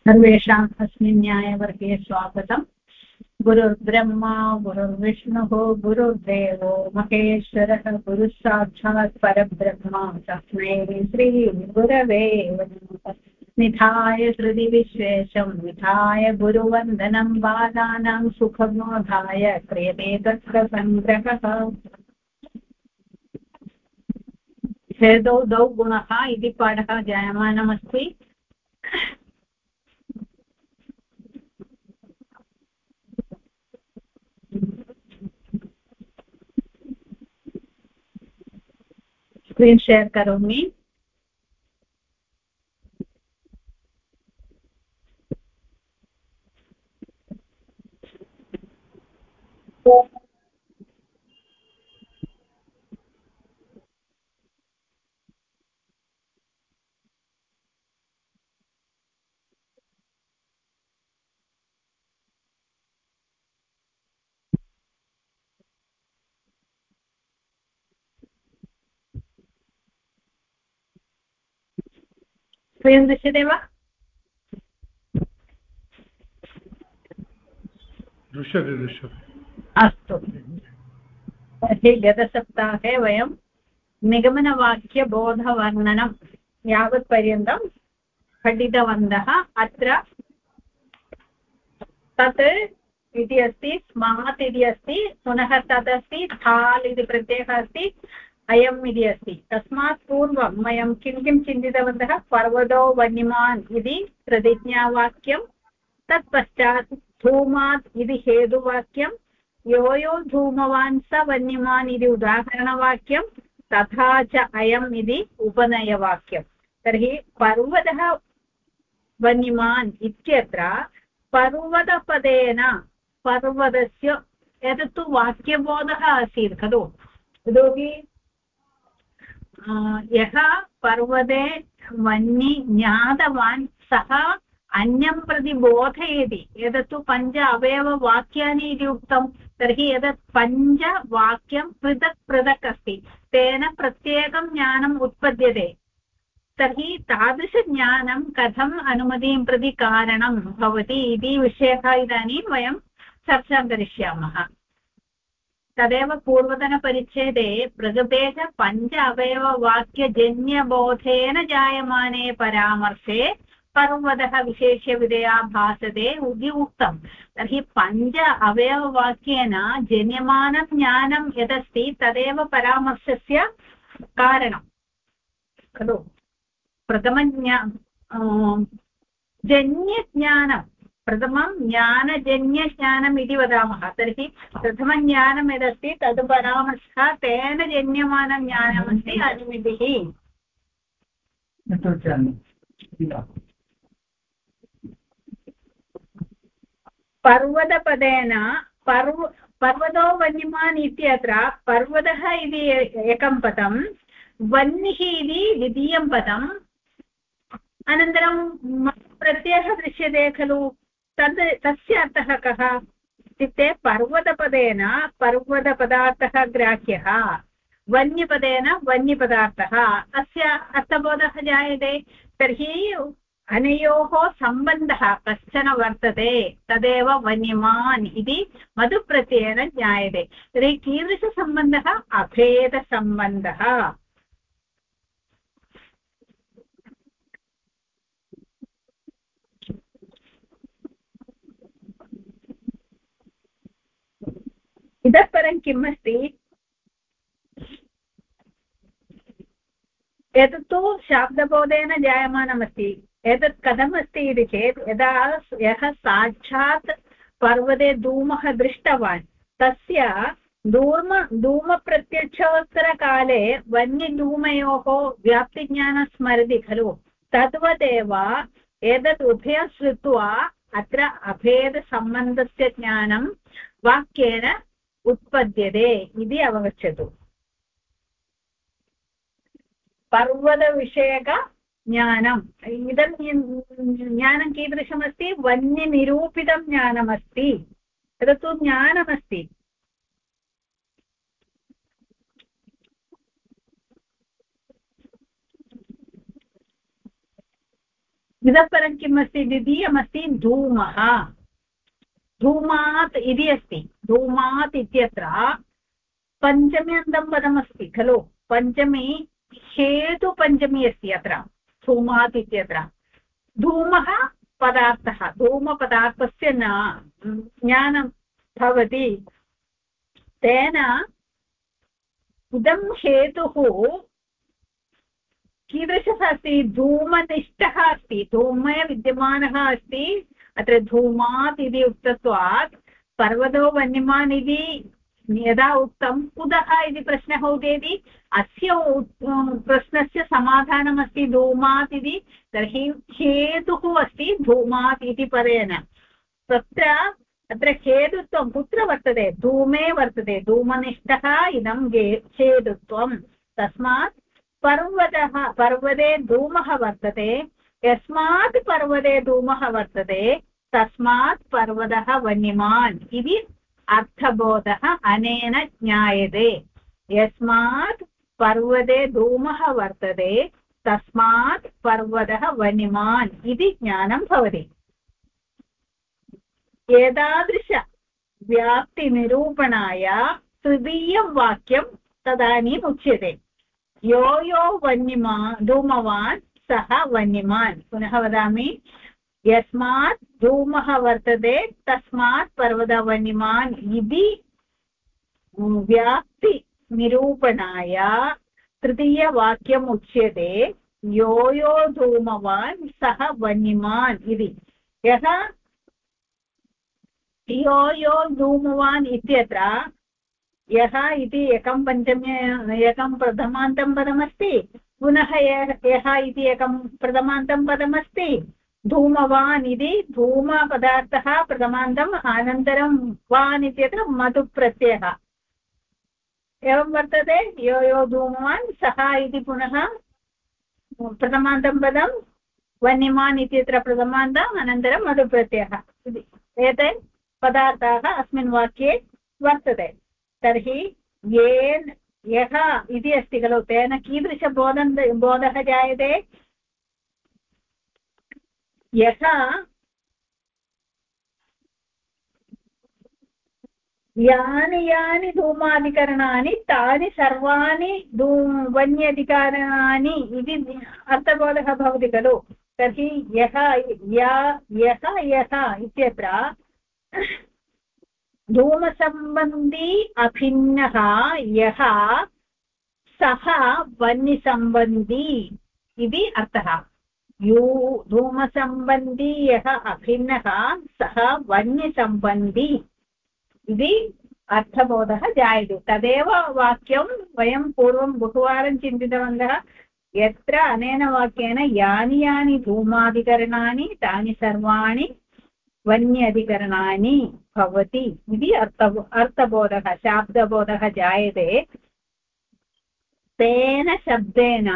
सर्वेषाम् अस्मिन् न्यायवर्गे स्वागतम्। गुरुर्ब्रह्मा गुरुर्विष्णुः गुरुर्देवो महेश्वरः गुरुः साक्षात् परब्रह्म तस्मै श्रीगुरवे नमः। निधाय हृदि विश्वेशं निधाय गुरुवन्दनं बालानां सुखबोधाय क्रियते तत्त्वसङ्ग्रहः। भेदौ द्वौ गुणः इति पाठः जायमानमस्ति। स्क्रीन् शेर् करोमि। स्क्रीन् दृश्यते वा? दृश्यते। अस्तु, तर्हि गतसप्ताहे वयं निगमनवाक्यबोधवर्णनं यावत्पर्यन्तं पठितवन्तः। अत्र तत् इति अस्ति, स्मात् इति अस्ति, पुनः तदस्ति, थाल् इति प्रत्ययः अस्ति, अयम् इति अस्ति। तस्मात् पूर्वं वयं किं किं चिन्तितवन्तः? पर्वतो वन्यमान् इति प्रतिज्ञावाक्यं, तत्पश्चात् धूमात् इति हेतुवाक्यं, यो धूमवान् स वन्यमान् इति उदाहरणवाक्यं, तथा च अयम् इति उपनयवाक्यं। तर्हि पर्वतः वन्यमान् इत्यत्र पर्वतपदेन पर्वतस्य एतत्तु वाक्यबोधः आसीत् खलु। यतोहि यः पर्वते वह्नि ज्ञातवान् सः अन्यं प्रति बोधयति। एतत्तु पञ्च अवयववाक्यानि इति उक्तं। तर्हि एतत् पञ्चवाक्यं पृथक् पृथक् अस्ति, तेन प्रत्येकं ज्ञानम् उत्पद्यते। तर्हि तादृशज्ञानं कथम् अनुमतिं प्रति कारणं भवति इति विषयः इदानीं वयं चर्चां करिष्यामः। तदेव पूर्वतनपरिच्छेदे प्रकृते च पञ्च अवयववाक्यजन्यबोधेन जायमाने परामर्शे पर्वतः विशेष्यविधया भासते इति उक्तं। तर्हि पञ्च अवयववाक्येन जन्यमानं ज्ञानं यदस्ति तदेव परामर्शस्य कारणं खलु। जन्यज्ञानं प्रथमं ज्ञानजन्यज्ञानम् इति वदामः। तर्हि प्रथमज्ञानं यदस्ति तद् परामर्शः, तेन जन्यमानं ज्ञानमस्ति अनुमितिः। पर्वतपदेन पर्वतो वन्यमान् इत्यत्र पर्वतः इति एकं पदं, वह्निः इति द्वितीयं पदम्, अनन्तरं प्रत्ययः दृश्यते खलु। तस्य अर्थः कः इत्युक्ते पर्वतपदेन पर्वतपदार्थः ग्राह्यः, वन्यपदेन वन्यपदार्थः, अस्य अर्थबोधः जायते। तर्हि अनयोः सम्बन्धः कश्चन वर्तते, तदेव वन्यमान् इति मधुप्रत्ययेन ज्ञायते। तर्हि कीदृशसम्बन्धः? अभेदसम्बन्धः। इतः परं किम् अस्ति? एतत्तु शाब्दबोधेन जायमानमस्ति। एतत् कथमस्ति इति चेत्, यदा यः साक्षात् पर्वते धूमः दृष्टवान्, तस्य धूमप्रत्यक्षोत्तरकाले वन्यधूमयोः व्याप्तिज्ञानं स्मरति खलु। तद्वदेव एतत् उभयं श्रुत्वा अत्र अभेदसम्बन्धस्य ज्ञानं वाक्येन उत्पद्यते इति अवगच्छतु। पर्वतविषयकज्ञानम् इदं ज्ञानं कीदृशमस्ति? वन्यनिरूपितं ज्ञानमस्ति। तत्तु ज्ञानमस्ति। इतः परं किम् अस्ति द्वितीयमस्ति धूमः धूमात् इति अस्ति धूमात् इत्यत्र पञ्चम्यन्तं पदमस्ति खलु पञ्चमी हेतुपञ्चमी अस्ति अत्र धूमात् इत्यत्र धूमः पदार्थः धूमपदार्थस्य ज्ञानं भवति तेन इदं हेतुः कीदृशः अस्ति धूमनिष्ठः अस्ति धूमे विद्यमानः अस्ति अत्र धूमात् इति उक्तत्वात् पर्वतो वन्यमान् इति यदा उक्तं कुतः इति प्रश्नः उदेति अस्य प्रश्नस्य समाधानमस्ति धूमात् इति तर्हि हेतुः अस्ति धूमात् इति पदेन तत्र अत्र हेतुत्वं कुत्र वर्तते धूमे वर्तते धूमनिष्ठः इदं हेतुत्वं तस्मात् पर्वते धूमः वर्तते यस्मात् पर्वते धूमः वर्तते तस्मात् पर्वतः वन्यमान् इति अर्थबोधः अनेन ज्ञायते यस्मात् पर्वते धूमः वर्तते तस्मात् पर्वतः वन्यमान् इति ज्ञानं भवति एतादृश व्याप्तिनिरूपणाय तृतीयं वाक्यं तदानीम् उच्यते यो यो वन्यमान् धूमवान् सः वन्यमान् पुनः वदामि यस्मात् धूमः वर्तते तस्मात् पर्वतः वन्यमान् इति व्याप्तिनिरूपणाय तृतीयवाक्यम् उच्यते यो यो धूमवान् सः वन्यमान् इति यः यो यो धूमवान् इत्यत्र यः इति एकं एकं प्रथमान्तं पदमस्ति पुनः यः इति एकं प्रथमान्तं पदमस्ति धूमवान् इति धूमपदार्थः प्रथमान्तम् अनन्तरं वान् इत्यत्र मधुप्रत्ययः एवं वर्तते यो यो धूमवान् सः इति पुनः प्रथमान्तं पदं वन्यमान् इत्यत्र प्रथमान्तम् अनन्तरं मधुप्रत्ययः एते पदार्थाः अस्मिन् वाक्ये वर्तते तर्हि येन यः इति अस्ति खलु तेन कीदृशबोधः जायते यः यानि यानि धूमाधिकरणानि तानि सर्वाणि वन्यधिकरणानि इति अर्थबोधः भवति खलु तर्हि यः इत्यत्र धूमसम्बन्धी अभिन्नः यः सः वह्निसम्बन्धी इति अर्थः धूमसम्बन्धी यः अभिन्नः सः वह्निसम्बन्धी इति अर्थबोधः जायते तदेव वाक्यं वयं पूर्वं बहुवारं चिन्तितवन्तः यत्र अनेन वाक्येन यानि यानि धूमाधिकरणानि तानि सर्वाणि वन्यधिकरणानि भवति इति अर्थबोधः शाब्दबोधः जायते तेन शब्देन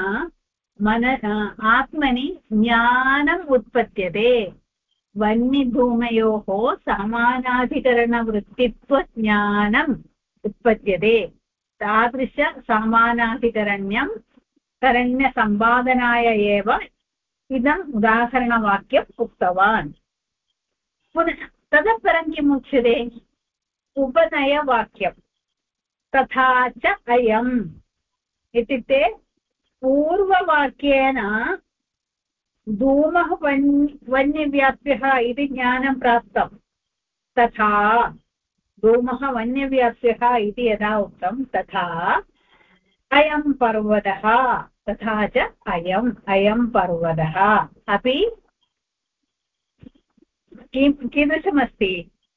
आत्मनि ज्ञानम् उत्पद्यते वह्निधूमयोः समानाधिकरणवृत्तित्वज्ञानम् उत्पद्यते करण्यसम्पादनाय एव इदम् उदाहरणवाक्यम् उक्तवान् पुनः ततः परं किम् उच्यते उपनयवाक्यं तथा च अयम् इत्युक्ते पूर्ववाक्येन धूमः वन्यव्याप्यः इति ज्ञानं प्राप्तं तथा धूमः वन्यव्याप्यः इति यदा उक्तं तथा अयं पर्वतः तथा च अयं पर्वतः अपि कीदृशमस्ति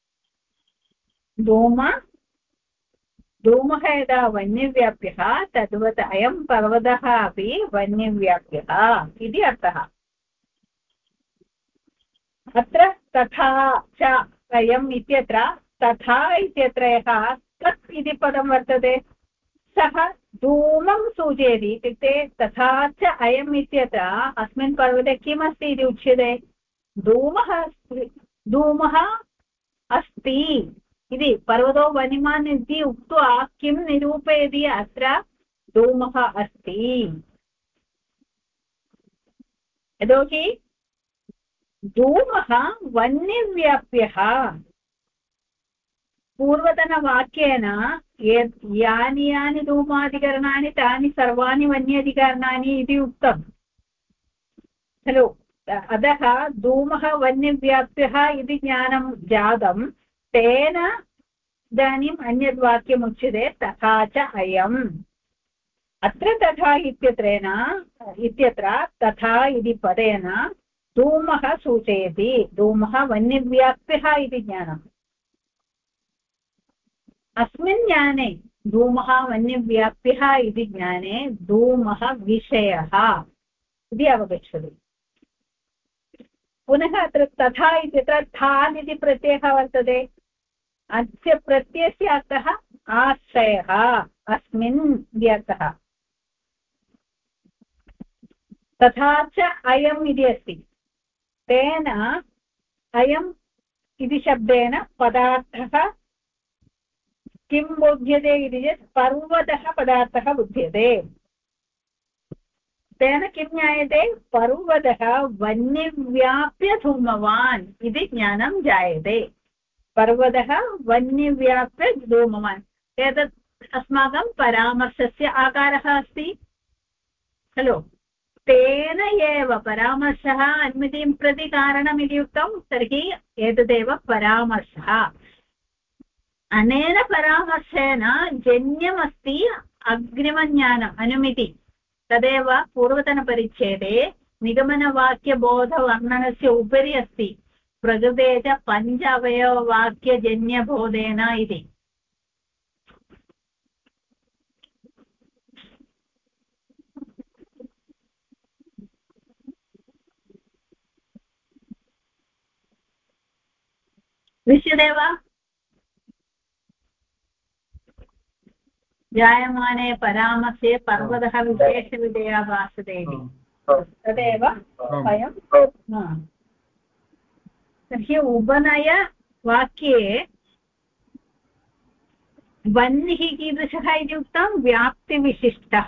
धूमः यदा वन्यव्याप्यः तद्वत् अयं पर्वतः अपि वन्यव्याप्यः इति अर्थः अत्र तथा च अयम् इत्यत्र तथा इत्यत्र यः तत् इति पदं वर्तते सः धूमं सूचयति इत्युक्ते तथा च अयम् इत्यत्र अस्मिन् पर्वते किमस्ति इति उच्यते धूमः अस्ति इति पर्वतो वन्यमान् इति उक्त्वा किं निरूपयति अत्र धूमः अस्ति यतोहि धूमः वह्निव्याप्यः पूर्वतनवाक्येन यानि यानि धूमाधिकरणानि तानि सर्वाणि वन्यधिकरणानि इति उक्तं खलु। अतः धूमः वह्निव्याप्यः इति ज्ञानं जातं तेन इदानीम् अन्यद्वाक्यमुच्यते तथा च अयम्। अत्र तथा इत्यत्र तथा इति पदेन धूमः सूचयति धूमः वह्निव्याप्यः इति ज्ञानम्। अस्मिन् ज्ञाने धूमः वह्निव्याप्यः इति ज्ञाने धूमः विषयः इति अवगच्छति। पुनः अत्र तथा इत्यत्र थान् इति प्रत्ययः वर्तते। अस्य प्रत्ययस्य अर्थः आश्रयः अस्मिन् इति अर्थः। तथा च अयम् इति अस्ति तेन अयम् इति शब्देन पदार्थः किं बोध्यते इति चेत् पर्वतः पदार्थः बुध्यते। तेन किं ज्ञायते पर्वतः वह्निव्याप्य धूमवान् इति ज्ञानं जायते। पर्वतः वह्निव्याप्य धूमवान् एतत् अस्माकं परामर्शस्य आकारः अस्ति खलु। तेन एव परामर्शः अनुमतिं प्रति कारणमिति उक्तं तर्हि एतदेव परामर्शः। अनेन परामर्शेन जन्यमस्ति अग्रिमज्ञानम् अनुमिति। तदेव पूर्वतनपरिच्छेदे निगमनवाक्यबोधवर्णनस्य उपरि अस्ति प्रकृते च पञ्च अवयववाक्यजन्यबोधेन इति। दृश्यते वा? जायमाने परामर्शे पर्वतः विशेषविधया भासते इति तदेव वयं तर्हि उपनयवाक्ये वह्निः कीदृशः इति उक्तं व्याप्तिविशिष्टः।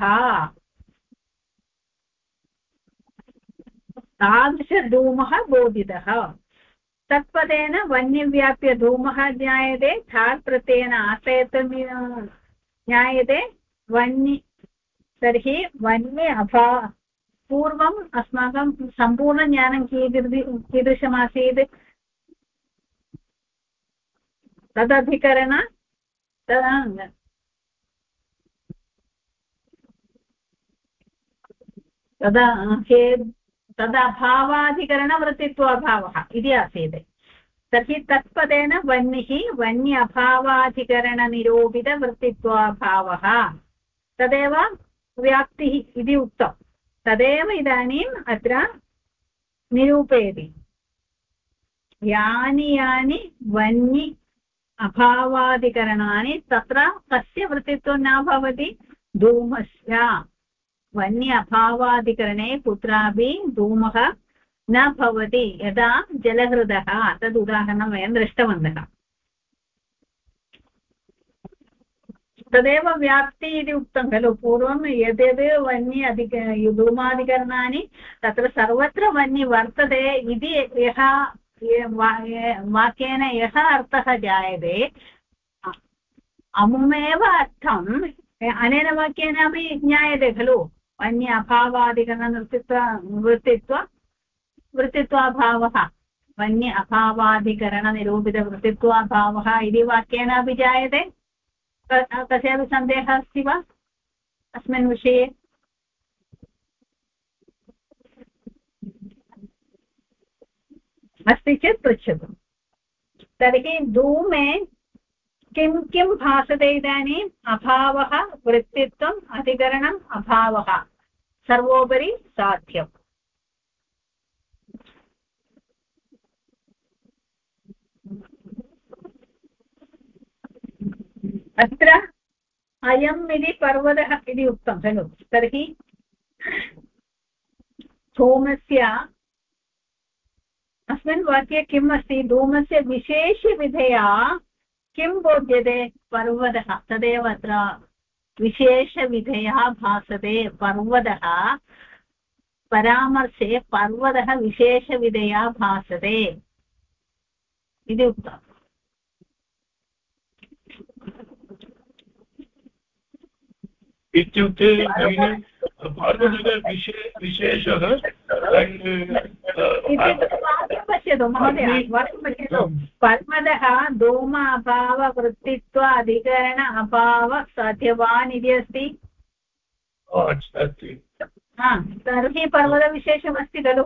तादृशधूमः बोधितः। तत्पदेन वह्निव्याप्य धूमः ज्ञायते। थाल् प्रत्ययेन आश्रयत्वं ज्ञायते वह्नि। तर्हि वह्नि पूर्वम् अस्माकं सम्पूर्णज्ञानं कीदृशमासीत् तदधिकरण तदभावाधिकरणवृत्तित्वाभावः इति आसीत्। तर्हि तत्पदेन वह्निः वह्नि अभावाधिकरणनिरूपितवृत्तित्वाभावः तदेव व्याप्तिः इति उक्तं। तदेव इदानीम् अत्र निरूपयति। यानि यानि वह्नि अभावाधिकरणानि तत्र कस्य वृत्तित्वं न भवति धूमस्य। वह्नि अभावाधिकरणे कुत्रापि धूमः न भवति यदा जलहृदः। तद् उदाहरणं वयं दृष्टवन्तः। तदेव व्याप्ति इति उक्तं खलु पूर्वं यद्यद् वह्नि धूमाधिकरणानि तत्र सर्वत्र वह्नि वर्तते इति यः वाक्येन यः अर्थः जायते अमुमेव अर्थम् अनेन वाक्येन अपि ज्ञायते खलु। वह्नि अभावादिकरणवृत्तित्वाभावः वह्नि अभावादिकरणनिरूपितवृत्तित्वाभावः इति वाक्येन अपि जायते। कस्यापि सन्देहः अस्ति वा अस्मिन् विषये? अस्ति चेत् पृच्छतु। तर्हि धूमे किं किं भासते इदानीम् अभावः वृत्तित्वम् अधिकरणम् अभावः सर्वोपरि साध्यम्। अत्र अयम् इति पर्वतः इति उक्तं खलु। तर्हि धूमस्य अस्मिन् वाक्ये किम् अस्ति धूमस्य विशेषविधया किं बोध्यते पर्वतः तदेव अत्र विशेषविधया भासते पर्वतः परामर्शे पर्वतः विशेषविधया भासते इति उक्तम्। इत्युक्ते विशेषः पश्यतु महोदय, पश्यतु, पर्वतः धूम अभाव वृत्तित्व अधिकरण अभाव साध्यवान् इति अस्ति। तर्हि पर्वतविशेषमस्ति खलु।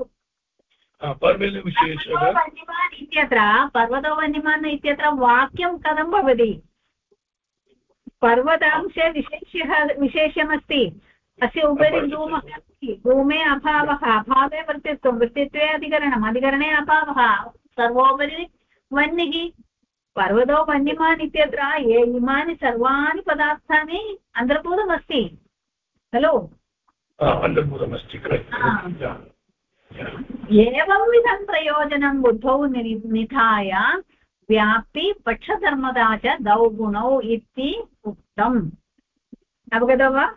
वन्यमान् इत्यत्र पर्वतो वन्यमान् इत्यत्र वाक्यं कथं भवति? पर्वतांशे विशेषमस्ति, अस्य उपरि धूमः अस्ति, धूमे अभावः, अभावे वृत्तित्वं, वृत्तित्वे अधिकरणम्, अधिकरणे अभावः, सर्वोपरि वह्निः। पर्वतो वन्यमान् इत्यत्र इमानि सर्वाणि पदार्थानि अन्तर्भूतमस्ति खलु। एवंविधं प्रयोजनं बुद्धौ निधाय व्याप्ति पक्षधर्मदा च द्वौ गुणौ इति उक्तम्। अवगतो वा?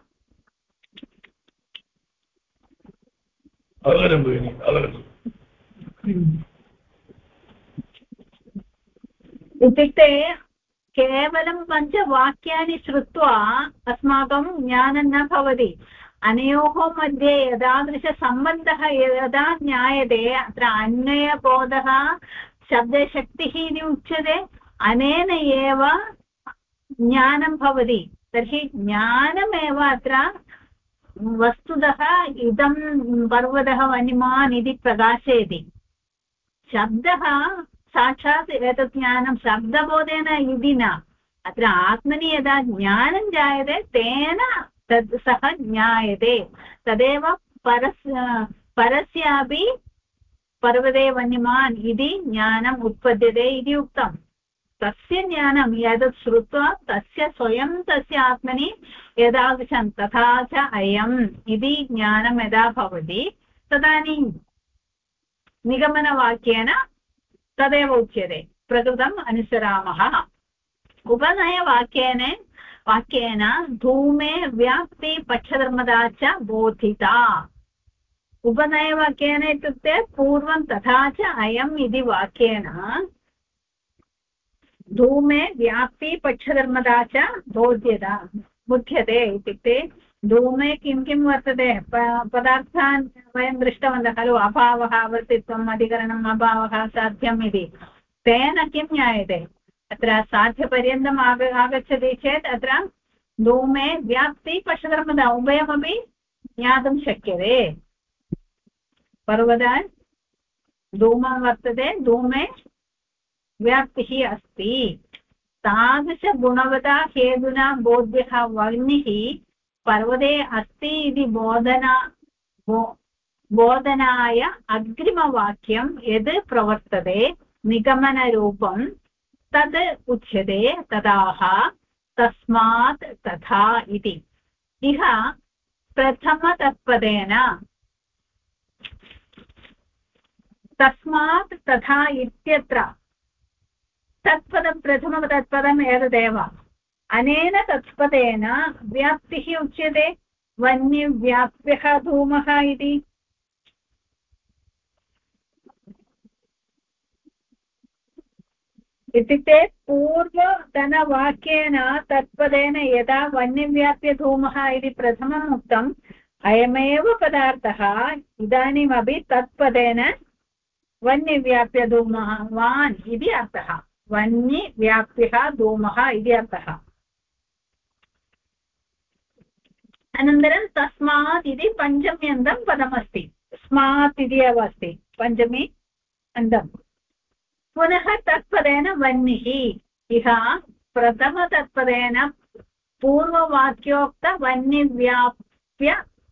इत्युक्ते केवलं पञ्चवाक्यानि श्रुत्वा अस्माकं ज्ञानं न भवति। अनयोः मध्ये एतादृशसम्बन्धः यदा ज्ञायते अत्र अन्वयबोधः शब्दशक्तिः इति उच्यते, अनेन एव ज्ञानं भवति। तर्हि ज्ञानमेव अत्र वस्तुतः इदं पर्वतः वन्यमान् इति प्रकाशयति। शब्दः साक्षात् एतत् ज्ञानं शब्दबोधेन इति न, अत्र आत्मनि यदा ज्ञानं जायते तेन तद् सः ज्ञायते। तदेव परस्यापि पर्वते वन्यमान् इति ज्ञानम् उत्पद्यते इति उक्तम्। तस्य ज्ञानं यद् श्रुत्वा तस्य स्वयं तस्य आत्मनि एतादृशं तथा च अयम् इति ज्ञानं यदा भवति तदानीं निगमनवाक्येन तदेव उच्यते, प्रकृतम् अनुसरामः। उपनयवाक्येन धूमे व्याप्ति पक्षधर्मदा च बोधिता। उपनयवाक्येन इत्युक्ते पूर्वं तथा च अयम् इति वाक्येन धूमे व्याप्ति पक्षधर्मदा च बोध्यते। इत्युक्ते धूमे किं किं वर्तते, पदार्थान् वयं दृष्टवन्तः खलु, अभावः, वर्तित्वम्, अधिकरणम्, अभावः, साध्यम् इति। तेन किं ज्ञायते? अत्र साध्यपर्यन्तम् आगच्छति चेत् अत्र धूमे व्याप्ति पक्षधर्मदा उभयमपि ज्ञातुं शक्यते। पर्वतान् धूमं वर्तते, धूमे व्याप्तिः अस्ति। तादृशगुणवता हेतुना बोध्यः वह्निः पर्वते अस्ति इति बोधनाय अग्रिमवाक्यं यद् प्रवर्तते निगमनरूपं तद् उच्यते तदाह तस्मात् तथा इति। इह प्रथमतत्पदेन तस्मात् तथा इत्यत्र तत्पदं प्रथमतत्पदम् एतदेव। अनेन तत्पदेन व्याप्तिः उच्यते, वह्निव्याप्यः धूमः इति। इत्युक्ते पूर्वतनवाक्येन तत्पदेन यदा वह्निव्याप्य धूमः इति प्रथमम् उक्तम्, अयमेव पदार्थः इदानीमपि तत्पदेन वह्निव्याप्य धूमः वान् इति अर्थः, वह्निव्याप्यः धूमः इति अर्थः। अनन्तरं तस्मात् इति पञ्चम्यन्तं पदमस्ति, स्मात् इति एव अस्ति पञ्चमी अन्तम्। पुनः तत्पदेन वह्निः। इह प्रथमतत्पदेन पूर्ववाक्योक्त वह्निव्याप्य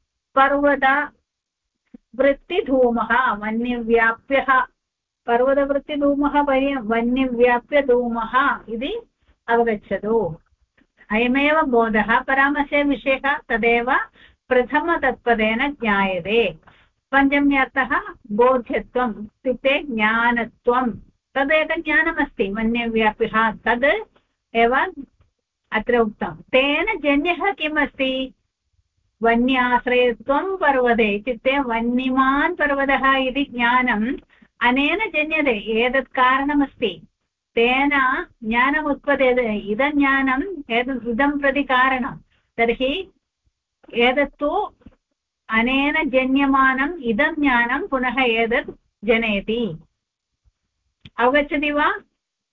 पर्वतवृत्तिधूमः, वह्निव्याप्यः पर्वतवृत्तिधूमः वह्निव्याप्य धूमः इति अवगच्छतु। अयमेव बोधः, परामर्शे विषयः तदेव प्रथमतत्पदेन ज्ञायते। पञ्चम्यर्थः बोध्यत्वम् इत्युक्ते ज्ञानत्वं, तदेकं ज्ञानमस्ति वह्निव्याप्यः, तद् एव अत्र उक्तं। तेन जन्यः किम् अस्ति? वन्याश्रयत्वं पर्वते इत्युक्ते वह्निमान् पर्वतः इति ज्ञानम् अनेन जन्यते एतत् कारणमस्ति तेन ज्ञानम् उत्पद्यते इदं ज्ञानम् इदं प्रति कारणं तर्हि एतत्तु अनेन जन्यमानम् इदं ज्ञानं पुनः एतत् जनयति अवगच्छति वा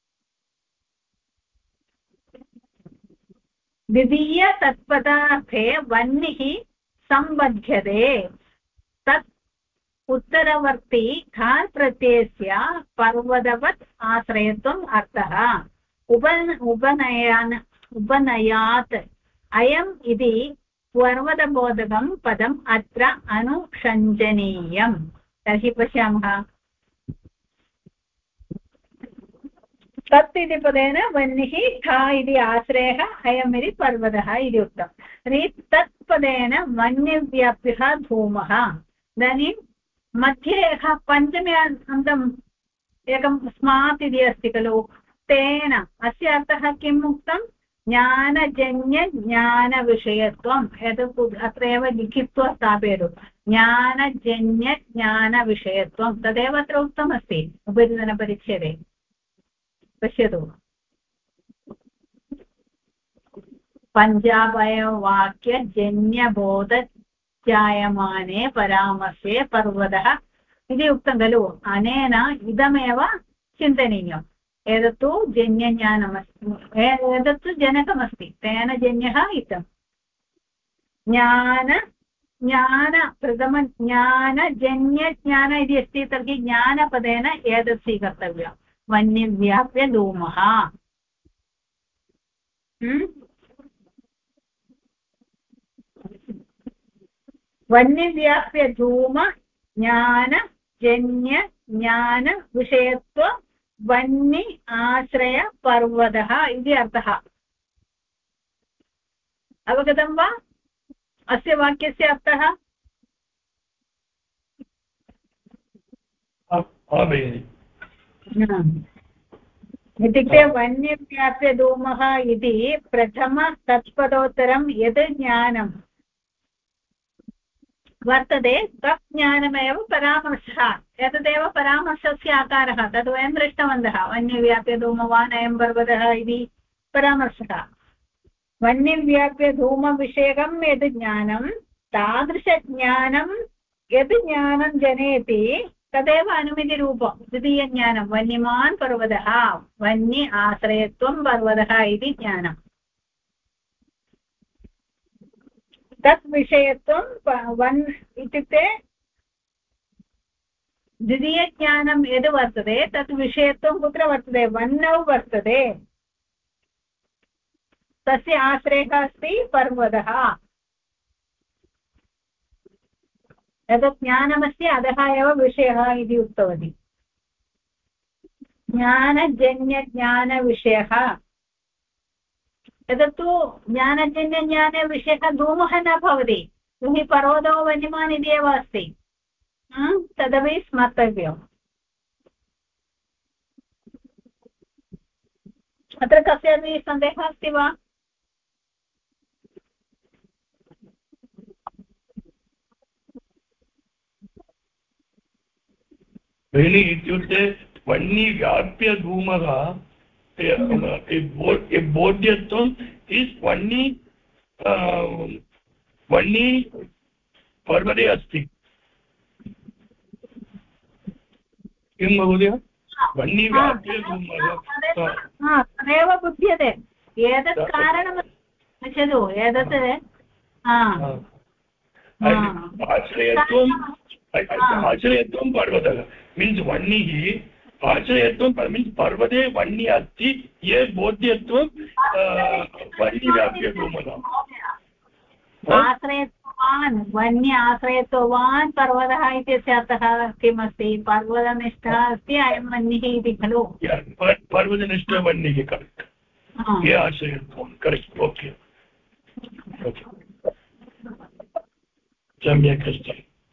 द्वितीयतत्पदार्थे वह्निः सम्बध्यते तत् उत्तरवर्ती खान् प्रत्ययस्य पर्वतवत् आश्रयत्वम् अर्थः उपनयात् अयम् इति पर्वतबोधकं पदम् अत्र अनुषञ्जनीयम् तर्हि पश्यामः तत् इति पदेन वह्निः खा इति आश्रयः अयम् इति पर्वतः इति उक्तम् तर्हि तत् पदेन वह्निव्याप्यः धूमः इदानीं मध्ये एकः पञ्चमे अन्तम् एकं स्मात् इति अस्ति खलु तेन अस्य अर्थः किम् उक्तं ज्ञानजन्यज्ञानविषयत्वम् एतत् अत्र एव लिखित्वा स्थापयतु ज्ञानजन्यज्ञानविषयत्वं तदेव अत्र उक्तमस्ति उपरितनपरिच्छेदे पश्यतु पञ्चावयववाक्यजन्यबोधजायमाने परामर्शे पर्वतः इति उक्तं खलु अनेन इदमेव चिन्तनीयम् एतत्तु जन्यज्ञानमस्ति एतत्तु जनकमस्ति तेन जन्यः इदं प्रथमज्ञानजन्यज्ञान इति अस्ति तर्हि ज्ञानपदेन एतत् स्वीकर्तव्यम् वह्निव्याप्य धूमः वह्निव्याप्य धूम ज्ञानजन्य ज्ञानविषयत्व वह्नि आश्रय पर्वतः इति अर्थः अवगतं वा अस्य वाक्यस्य अर्थः इत्युक्ते वह्निव्याप्य धूमः इति प्रथम तत्पदोत्तरं यद् ज्ञानं वर्तते तत् ज्ञानमेव परामर्शः एतदेव परामर्शस्य आकारः तद् वयं दृष्टवन्तः वह्निव्याप्य धूमवान् अयं पर्वतः इति परामर्शः वह्निव्याप्य धूमविषयकं यद् ज्ञानं तादृशज्ञानं यद् ज्ञानं जनयति तदेव अनुमितिरूपं द्वितीयज्ञानं वह्निमान् पर्वतः वह्नि आश्रयत्वं पर्वतः इति ज्ञानम् तत् विषयत्वं वन् इत्युक्ते द्वितीयज्ञानं यद् वर्तते तत् विषयत्वं कुत्र वर्तते वह्नौ वर्तते तस्य आश्रयः अस्ति पर्वतः एतत् ज्ञानमस्ति अतः एव विषयः इति उक्तवती ज्ञानजन्यज्ञानविषयः एतत्तु ज्ञानजन्यज्ञानविषयः धूमः न भवति तर्हि पर्वतो वह्निमान् इति एव अस्ति तदपि स्मर्तव्यम् अत्र कस्यापि सन्देहः अस्ति वा भगिनी इत्युक्ते वह्निव्याप्य धूमः बोध्यत्वम् इस् वह्नि पर्वते अस्ति किं महोदय वह्निव्याप्य धूमः तदेव बुध्यते एतत् कारणं पश्यतु एतत् आश्रयत्वं पर्वतः मीन्स् वह्निः आश्रयत्वं मीन्स् पर्वते वह्नि अस्ति ये बोध्यत्वं वह्निव्याप्य धूमः आश्रयत्वान् वह्नि आश्रयत्वान् पर्वतः इत्यस्य अर्थः किमस्ति पर्वतनिष्ठः अस्ति अयं वह्निः इति खलु पर्वतनिष्ठ वह्निः करेक्ट् ये आश्रयत्वं करेक्ट् ओके सम्यक् अस्ति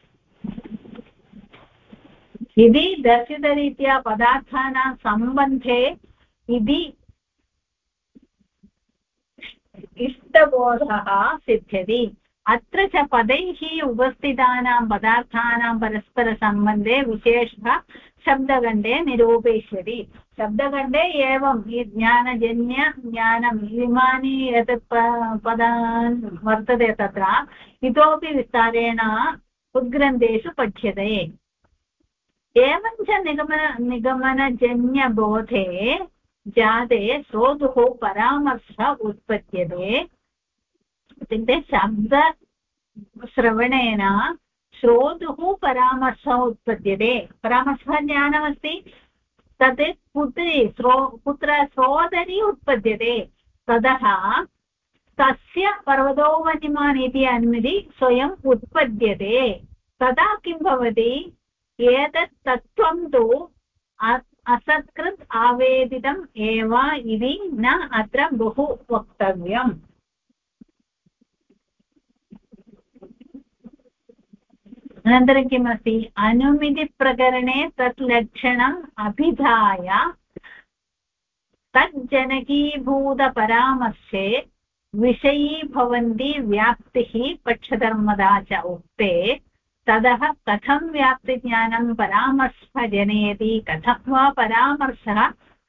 इति दर्शितरीत्या पदार्थानां सम्बन्धे इति इष्टबोधः सिद्ध्यति अत्र च पदैः उपस्थितानां पदार्थानां परस्परसम्बन्धे विशेषः शब्दगण्डे निरूपयिष्यति शब्दगण्डे एवं ज्ञानजन्य ज्ञानम् इमानि एतत् पदान् वर्तते तत्र इतोपि विस्तारेण उद्ग्रन्थेषु पठ्यते एवञ्च निगमनजन्यबोधे जाते श्रोतुः परामर्शः उत्पद्यते इत्युक्ते शब्दश्रवणेन श्रोतुः परामर्शः उत्पद्यते परामर्शः ज्ञानमस्ति तत् पुत्र श्रोतरि उत्पद्यते ततः तस्य पर्वतो वन्यमान् इति अनुमति स्वयम् उत्पद्यते तदा किं भवति एतत् तत्त्वं तु असत्कृत् आवेदितम् एव इति न अत्र बहु वक्तव्यम् अनन्तरं किमस्ति अनुमितिप्रकरणे तत् लक्षणम् अभिधाय तज्जनकीभूतपरामर्शे विषयी भवन्ति व्याप्तिः पक्षधर्मदा च उक्ते ततः कथं व्याप्तिज्ञानं परामर्शः जनयति कथं वा परामर्शः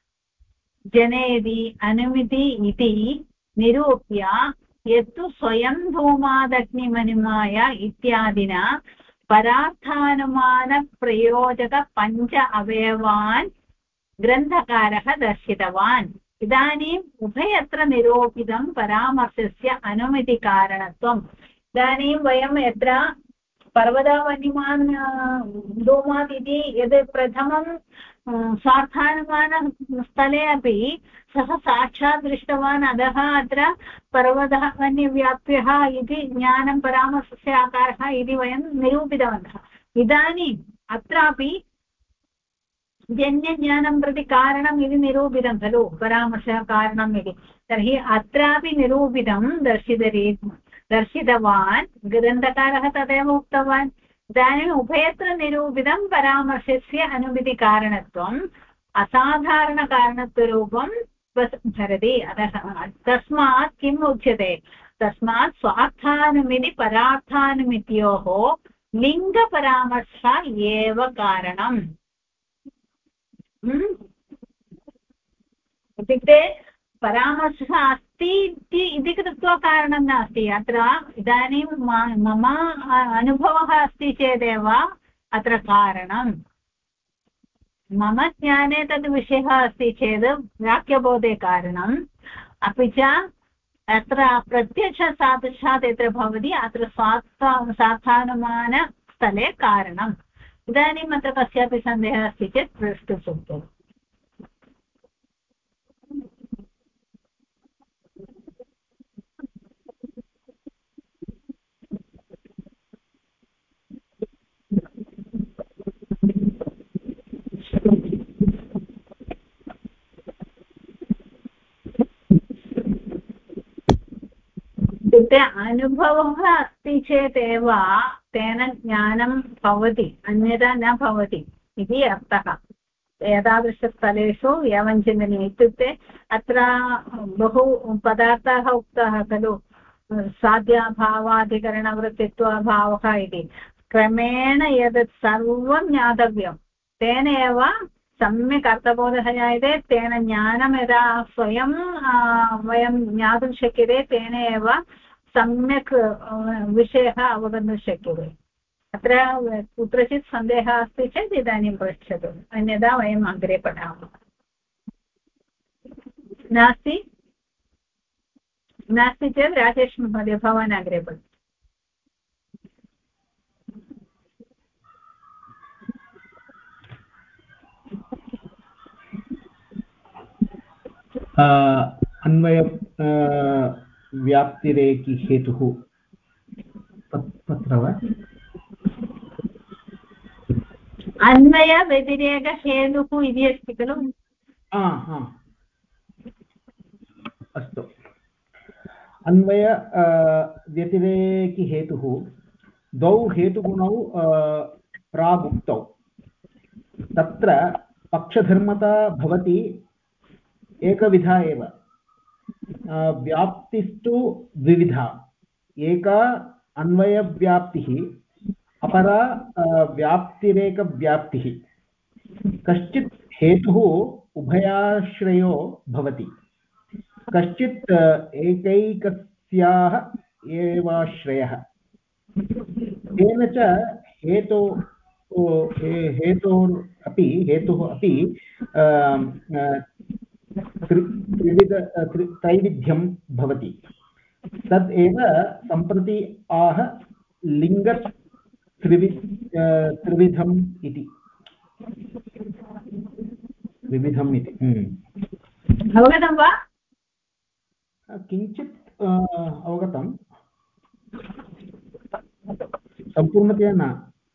जनयति अनुमिति इति निरूप्य यत्तु स्वयं धूमादग्निमनुमाय इत्यादिना परार्थानुमानप्रयोजकपञ्च अवयवान् ग्रन्थकारः दर्शितवान् इदानीम् उभयत्र निरूपितं परामर्शस्य अनुमितिकारणत्वम् इदानीं वयं यत्र पर्वतवन्यमान् धूमात् इति यद् प्रथमं स्वार्थानुमानस्थले अपि सः साक्षात् दृष्टवान् अतः अत्र पर्वतः वन्यव्याप्यः इति ज्ञानं परामर्शस्य आकारः इति वयं निरूपितवन्तः इदानीम् अत्रापि जन्यज्ञानं प्रति कारणम् इति निरूपितं खलु परामर्शः कारणम् इति तर्हि अत्रापि निरूपितं दर्शितवान् ग्रन्थकारः तदेव उक्तवान् इदानीम् उभयत्र निरूपितं परामर्शस्य अनुमितिकारणत्वम् असाधारणकारणत्वरूपं भरति अतः तस्मात् किम् उच्यते तस्मात् स्वार्थानुमिति परार्थानुमित्योः लिङ्गपरामर्शः एव कारणम् इत्युक्ते परामर्शः अस्ति इति कृत्वा कारणं नास्ति अत्र इदानीं मम अनुभवः अस्ति चेदेव अत्र कारणं मम ज्ञाने तद् विषयः अस्ति चेत् वाक्यबोधे कारणम् अपि च अत्र प्रत्यक्षसादृशात् यत्र भवति अत्र सार्थानुमानस्थले कारणम् इदानीम् अत्र कस्यापि सन्देहः अस्ति चेत् प्रष्टुं शक्यते इत्युक्ते अनुभवः अस्ति चेदेव तेन ज्ञानं भवति अन्यथा न भवति इति अर्थः एतादृशस्थलेषु एवं चिन्तनीयम् इत्युक्ते अत्र बहु पदार्थाः उक्ताः खलु साध्याभावाधिकरणवृत्तित्वाभावः इति क्रमेण एतत् सर्वं ज्ञातव्यं तेन एव सम्यक् अर्थबोधः जायते तेन ज्ञानं यदा स्वयं वयं ज्ञातुं शक्यते तेन एव सम्यक् विषयः अवगन्तुं शक्यते अत्र कुत्रचित् सन्देहः अस्ति चेत् इदानीं पृच्छतु अन्यथा वयम् अग्रे पठामः नास्ति चेत् राजेश महोदय भवान् अग्रे पठतु अन्वय व्याप्तिरेकि हेतुः तत्र वा अन्वय व्यतिरेकहेतुः इति अस्ति खलु अस्तु अन्वय व्यतिरेकि हेतुः द्वौ हेतुगुणौ प्रागुक्तौ तत्र पक्षधर्मता भवति एकविधा एव व्याप्तिस्तु द्विविधा एका अन्वयव्याप्तिः अपरा व्याप्तिरेकव्याप्तिः कश्चित् हेतुः उभयाश्रयो भवति कश्चित् एकैकस्याः एवाश्रयः तेन च हेतुः अपि त्रैविध्यं भवति तद् एव सम्प्रति आह त्रिविधम् इति अवगतं वा किञ्चित् अवगतं सम्पूर्णतया न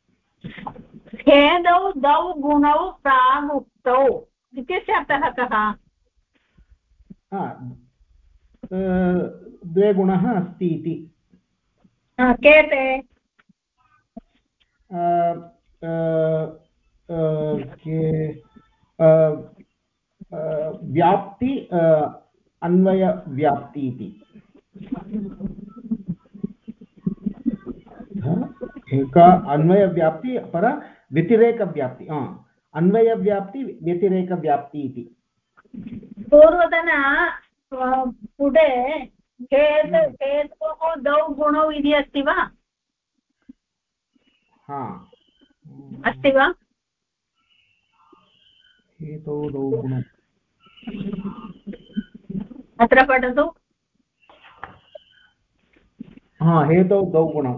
भेदौ द्वौ गुणौ प्रागुक्तौ इत्यस्य अर्थः कः द्वे गुणः अस्ति इति के ते व्याप्ति अन्वयव्याप्ति इति एका अन्वयव्याप्ति अपरा व्यतिरेकव्याप्ति अन्वयव्याप्ति व्यतिरेकव्याप्ति इति पूर्वतन पुटे हेतोः द्वौ गुणौ इति अस्ति वा अस्ति वा हेतौ द्वौ गुणौ अत्र पठतु हेतौ द्वौ गुणौ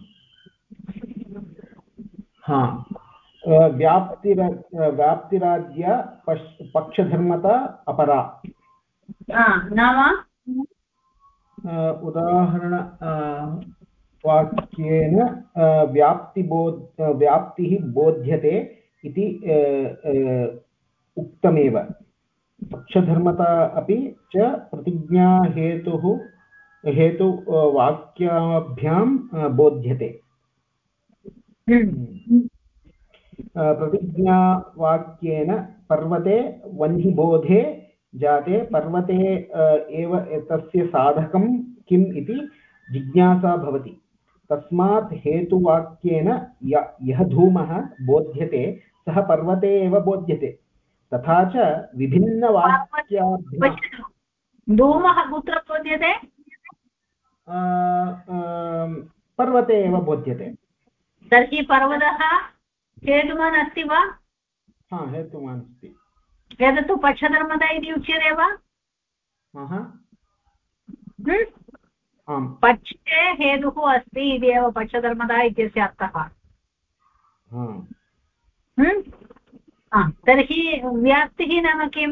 व्याप्तिराद्य पक्षधर्मता अपरा नाम उदाहरण वाक्येन व्याप्तिः बोध्यते इति उक्तमेव पक्षधर्मता अपि च वाक्याभ्यां बोध्यते प्रतिज्ञावाक्येन पर्वते वह्निबोधे जाते पर्वते एव तस्य साधकं किम् इति जिज्ञासा भवति तस्मात् हेतुवाक्येन यः धूमः बोध्यते सः पर्वते एव बोध्यते तथा च विभिन्नवाक्याभ्यां धूमः कुत्र बोध्यते पर्वते एव बोध्यते तर्हि पर्वतः हेतुमान् अस्ति वा हेतुमान् अस्ति एतत्तु पक्षधर्मता इति उच्यते वा पक्षे हेतुः अस्ति इति एव पक्षधर्मता इत्यस्य अर्थः तर्हि व्याप्तिः नाम किम्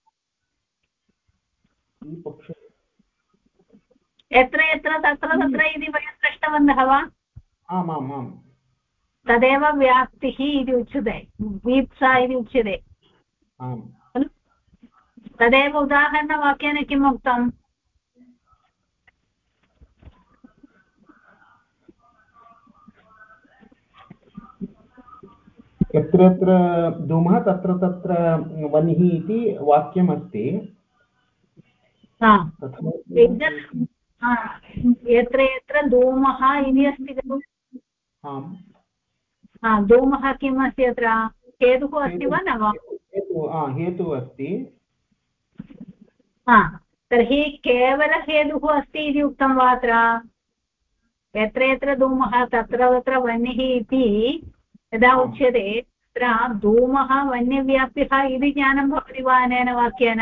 यत्र यत्र तत्र तत्र इति वयं दृष्टवन्तः वा आमाम् तदेव व्याप्तिः इति उच्यते वीप्सा इति उच्यते तदेव उदाहरणवाक्येन किम् उक्तम् यत्र यत्र धूमः तत्र तत्र वह्निः इति वाक्यमस्ति यत्र यत्र धूमः इति अस्ति खलु धूमः किम् अस्ति अत्र हेतुः अस्ति वा न वा हेतुः अस्ति तर्हि केवलहेतुः अस्ति इति उक्तं वा अत्र यत्र यत्र धूमः तत्र तत्र वह्निः इति यदा उच्यते तत्र धूमः वह्निव्याप्यः इति ज्ञानं भवति वा अनेन वाक्येन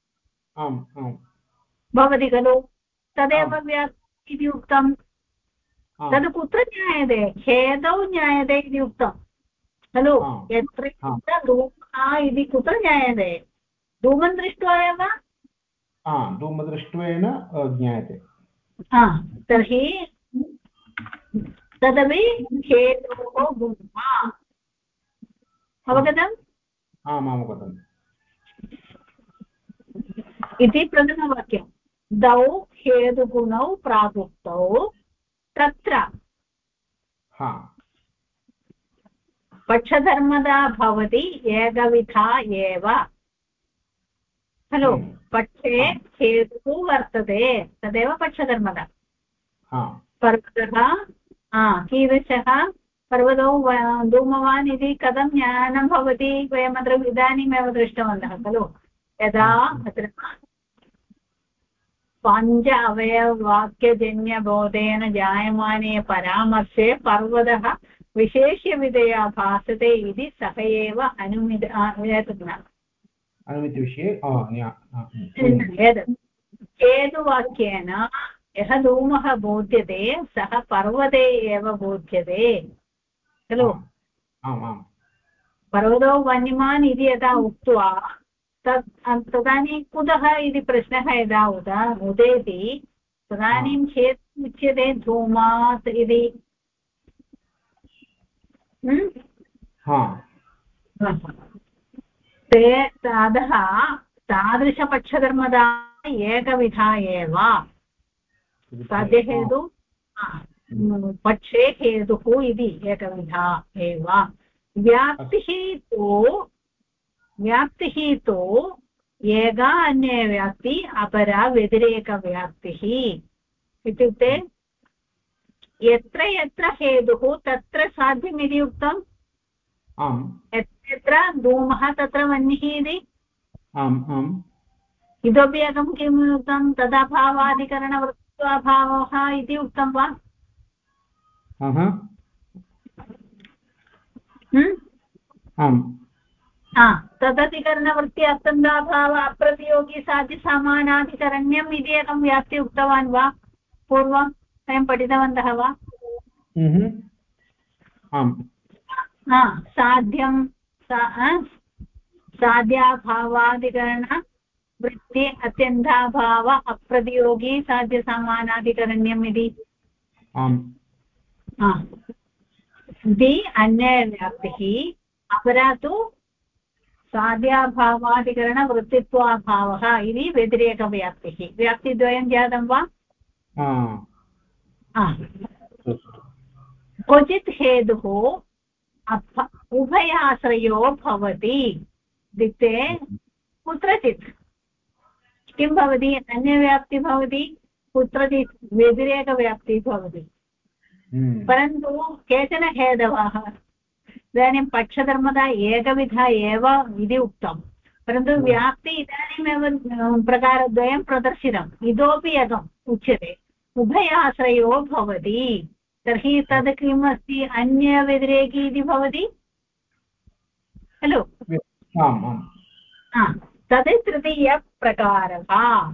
भवति खलु तदेव व्याप्तिः इति उक्तं तद् कुत्र ज्ञायते हेतौ ज्ञायते इति उक्तं खलु यत्र धूमः इति कुत्र ज्ञायते धूमं दृष्ट्वा एव धूमदृष्ट्वेन ज्ञायते तर्हि तदपि हेतोः गुणः अवगतम् अवगतम् इति प्रथमवाक्यं द्वौ हेतुगुणौ प्रागुक्तौ तत्र पक्षधर्मता भवति एकविधा एव खलु पक्षे हेतुः वर्तते तदेव पक्षधर्मता पर्वतः कीदृशः पर्वतो धूमवान् इति कथं ज्ञानं भवति वयमत्र इदानीमेव दृष्टवन्तः खलु यदा अत्र पञ्च अवयववाक्यजन्यबोधेन जायमाने परामर्शे पर्वतः विशेष्यविधया भासते इति सः एव अनुमितिविषये हेतुवाक्येन यः धूमः बोध्यते सः पर्वते एव बोध्यते खलु पर्वतो वन्यमान् इति यदा उक्त्वा तदानीं कुतः इति प्रश्नः यदा उदेति तदानीं हेतुः उच्यते धूमात् इति ते अतः तादृशपक्षधर्मदा एकविधा एव साध्यहेतु पक्षे हेतुः इति एकविधा एव व्याप्तिः तु एका अन्यव्याप्ति अपरा व्यतिरेकव्याप्तिः इत्युक्ते यत्र यत्र हेतुः तत्र साध्यमिति उक्तम् यत्र धूमः तत्र वह्निः इति इतोपि एकं किम् उक्तं तदभावाधिकरणवृत्त्वाभावः इति उक्तं वा तदधिकरणवृत्ति अस्तन्दाभाव अप्रतियोगी साध्यसमानाधिकरण्यम् इति एकं व्याप्ति उक्तवान् वा पूर्वं वयं पठितवन्तः वा साध्यं साध्याभावाधिकरणवृत्ति अत्यन्ताभाव अप्रतियोगी साध्यसमानाधिकरण्यम् इति अन्यव्याप्तिः अपरा तु साध्याभावाधिकरणवृत्तित्वाभावः इति व्यतिरेकव्याप्तिः व्याप्तिद्वयं जातं वा क्वचित् हेतुः उभयाश्रयो भवति इत्युक्ते कुत्रचित् किं भवति अन्यव्याप्तिः भवति कुत्रचित् व्यतिरेकव्याप्तिः भवति परन्तु केचन हेतवः इदानीं पक्षधर्मता एकविधा एव इति उक्तं परन्तु व्याप्ति इदानीमेव प्रकारद्वयं प्रदर्शितम् इतोपि एकम् उच्यते उभयाश्रयो भवति तर्हि तद् किम् अस्ति अन्यव्यतिरेकी इति भवति खलु तद् तृतीयप्रकारः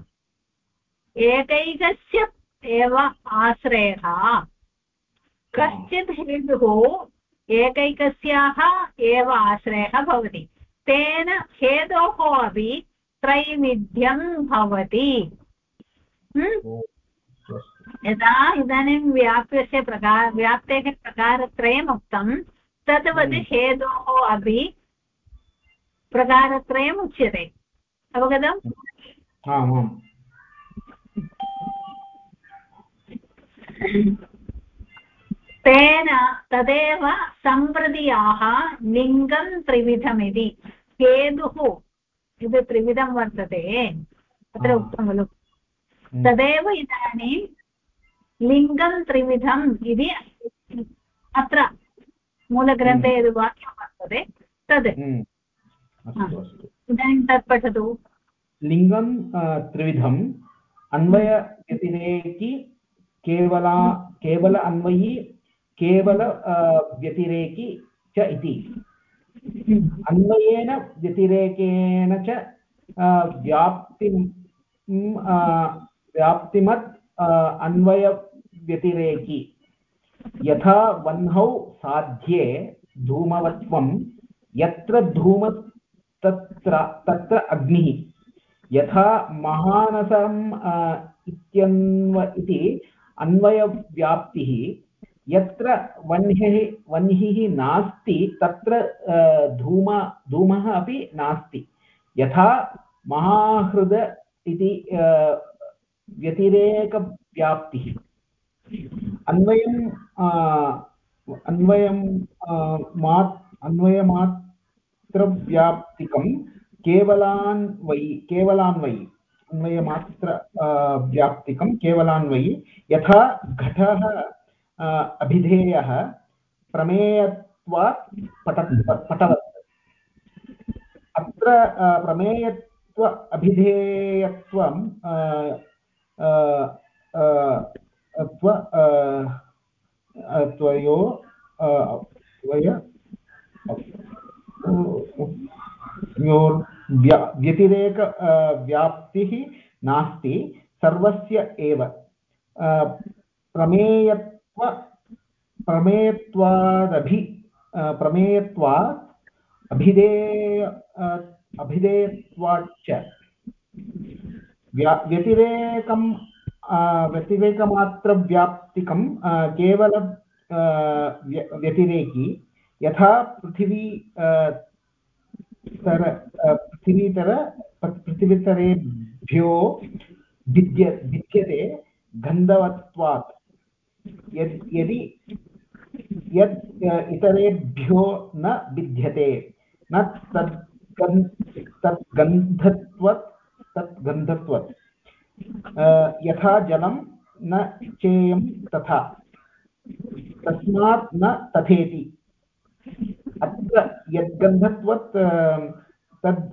एकैकस्य एव आश्रयः कश्चित् हेतुः एकैकस्याः एव आश्रयः भवति तेन हेतोः अपि त्रैविध्यं भवति यदा इदानीं व्याप्तेः प्रकारत्रयम् उक्तं तद्वत् हेतोः अपि प्रकारत्रयम् उच्यते अवगतम् तेन तदेव सम्प्रतियाः लिङ्गं त्रिविधमिति हेतुः इति त्रिविधं वर्तते अत्र उक्तं खलु तदेव इदानीं लिङ्गं त्रिविधम् इति अत्र मूलग्रन्थे यद् वाक्यं वर्तते तद् इदानीं तत् पठतु लिङ्गं त्रिविधम् अन्वयव्यतिरेकी केवल अन्वयी केवल व्यतिरेकी च इति अन्वयेन व्यतिरेकेण च व्याप्तिमत् अन्वयव्यतिरेकी यथा वह्नौ साध्ये धूमवत्वं यत्र धूम तत्र अग्निः यथा महानसम् इति अन्वयव्याप्तिः यत्र वह्निः नास्ति तत्र धूमः अपि नास्ति यथा महाहृद इति व्यतिरेकव्याप्तिः अन्वयमात्रव्याप्तिकं केवलान्वयी अन्वयमात्र व्याप्तिकं केवलान्वयी यथा घटः अभिधेयः प्रमेयत्वात् पटवत् अत्र प्रमेयत्व अभिधेयत्वं त्वयो व्यतिरेक व्याप्तिः नास्ति सर्वस्य एव प्रमेयत्वात् अभिधेयत्वाच्च व्यतिरेकमात्रव्याप्तिकं केवल व्यतिरेकी यथा पृथिवीतरेभ्यो भिद्यते गन्धवत्वात् यदि यत् इतरेभ्यो न भिद्यते न तद्गन्धत्वत् यथा जलं न चेयं तथा तस्मात् न तथेति अत्र यद्गन्धत्वत् तद्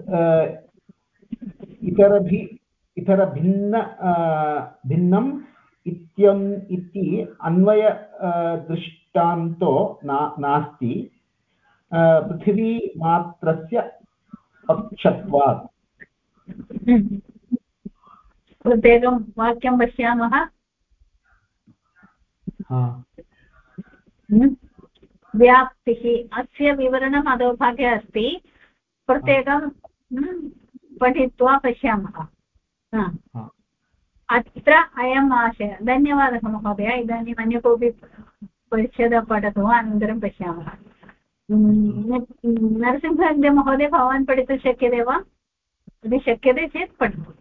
भिन्नम् इति अन्वय दृष्टान्तो नास्ति पृथिवी मात्रस्य पक्षत्वात् प्रत्येकं वाक्यं पश्यामः व्याप्तिः अस्य विवरणम् अधोभागे अस्ति प्रत्येकं पठित्वा पश्यामः अत्र अयम् आशयः धन्यवादः महोदय इदानीम् अन्य कोऽपि परिच्छेदं पठतु अनन्तरं पश्यामः नरसिंहहेगडे महोदय भवान् पठितुं शक्यते वा यदि शक्यते चेत् पठतु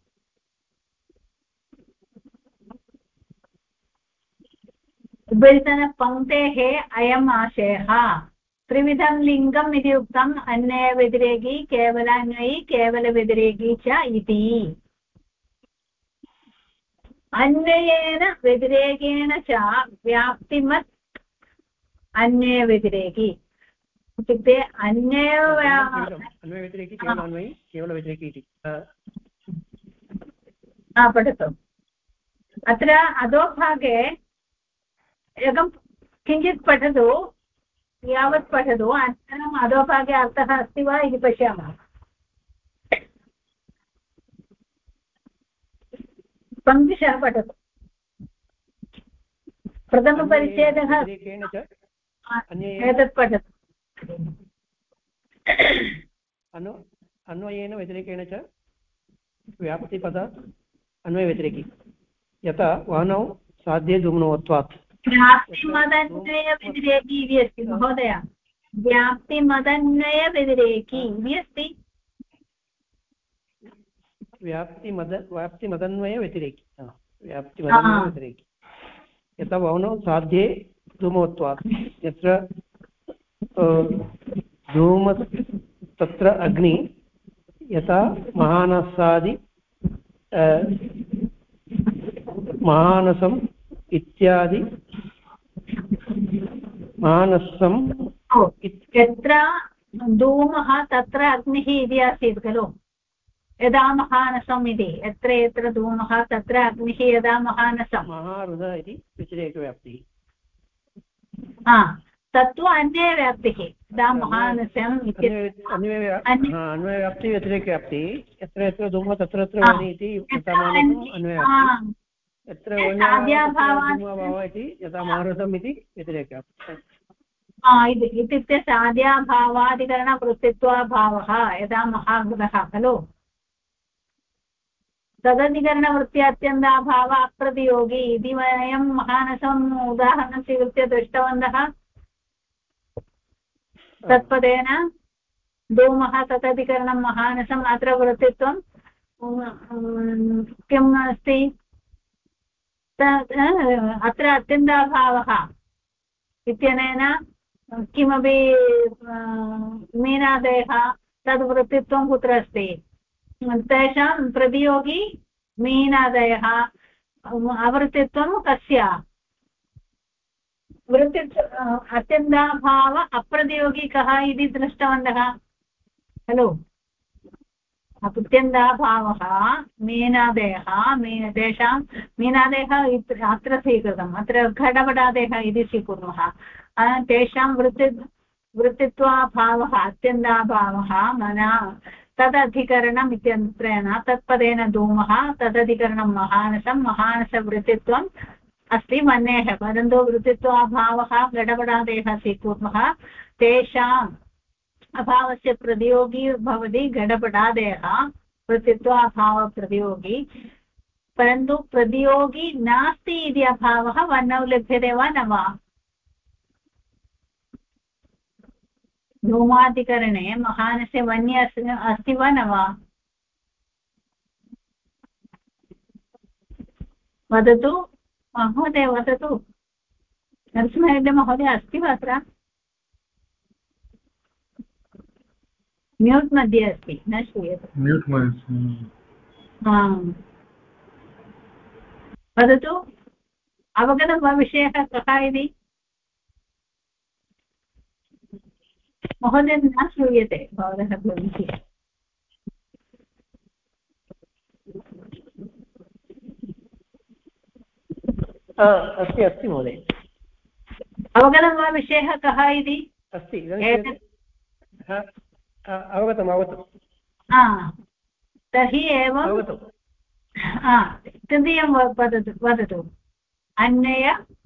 उपरितनपङ्क्तेः अयम् आशयः त्रिविधं लिङ्गम् इति उक्तम् अन्वयव्यतिरेकी केवलान्वयी केवलव्यतिरेकी च इति अन्वयेन व्यतिरेकेण च व्याप्तिमत् अन्वयव्यतिरेकी इत्युक्ते अन्वयव्यतिरेकी केवलान्वयी केवलव्यतिरेकी इति पठतु अत्र अधोभागे एकं किञ्चित् पठतु यावत् पठतु अनन्तरम् अधोभागे अर्थः अस्ति वा इति पश्यामः पङ्क्तिशः पठतु प्रथमपरिच्छेदः एतत् पठतु अन्वयेन व्यतिरेकेण च व्याप्तिपदात् अन्वयव्यतिरेकी यथा वानौ साध्ये धूम्नवत्वात् व्याप्तिमदन्वयव्यतिरेकी इति अस्ति महोदय व्याप्तिमदन्वयव्यतिरेकी इति अस्ति व्याप्तिमदन्वयव्यतिरेकी व्याप्तिमदन्वयव्यतिरेकी यथा वौनौ साध्ये धूमवत्वात् यत्र धूम तत्र अग्नि यथा महानसादि महानसम् इत्यादि महानसम् यत्र धूमः तत्र अग्निः इति आसीत् खलु यदा महानसम् इति यत्र यत्र धूमः तत्र अग्निः यदा महानसम् महारुध इति व्यतिरेकव्याप्तिः तत्तु अन्वयव्याप्तिः यदा महानसम् अन्वयव्याप्तिः व्यतिरेकव्याप्तिः यत्र यत्र धूमः तत्र तत्र वाणी इति अन्वयव्याप्तिः यत्र धूमभावः इति यथा महारथम् इति व्यतिरेकव्याप्तिः इत्युक्ते साध्याभावाधिकरणवृत्तित्वाभावः यदा महागुणः खलु तदधिकरणवृत्त्यत्यन्ताभावः अप्रतियोगी इति वयं महानसम् उदाहरणं स्वीकृत्य दृष्टवन्तः तत्पदेन धूमः तदधिकरणं महानसम् अत्र वृत्तित्वं किम् अस्ति अत्र अत्यन्ताभावः इत्यनेन किमपि मीनादयः तद्वृत्तित्वं कुत्र अस्ति तेषां प्रतियोगी मीनादयः अवृत्तित्वं कस्य अत्यन्ताभाव अप्रतियोगी कः इति दृष्टवन्तः खलु अत्यन्ताभावः मीनादेः तेषां मीनादेः अत्र स्वीकृतम् अत्र घटपटादेः इति स्वीकुर्मः तेषां वृत्तित्वाभावः अत्यन्ताभावः मना तदधिकरणम् इत्यन्त्रेण तत्पदेन धूमः तदधिकरणं महानसवृत्तित्वम् अस्ति मन्येः परन्तु वृत्तित्वाभावः घटपटादेः स्वीकुर्मः तेषाम् अभावस्य प्रतियोगी भवति घटपटादेः वृत्तित्वाभावप्रतियोगी परन्तु प्रतियोगी नास्ति इति अभावः वर्णौ लभ्यते वा न वा धूमाधिकरणे महानस्य वन्य अस्ति वा न वा वदतु महोदय वदतु नरसिंहरेड्डी महोदय अस्ति वा अत्र म्यूट् मध्ये अस्ति न श्रूयते म्यूट् मध्ये वदतु अवगतं वा विषयः कः इति महोदय न श्रूयते भवतः ध्वनिः अस्ति अस्ति महोदय अवगतं वा विषयः कः इति अस्ति अवगतम् तर्हि एवं तृतीयं वदतु अन्यय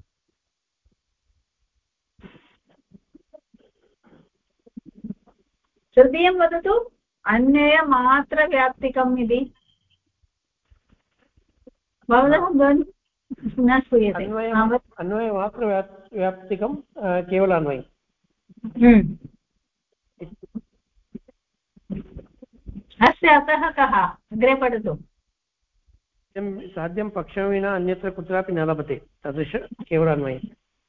तृतीयं वदतु अन्ययमात्रव्याप्तिकम् इति भवतः न श्रूयते अन्वयमात्रव्याप्तिकं केवलान्वयम् अस्य अतः कः अग्रे पठतु साध्यं पक्षं विना अन्यत्र कुत्रापि न लभते तादृश केवलान्वयम्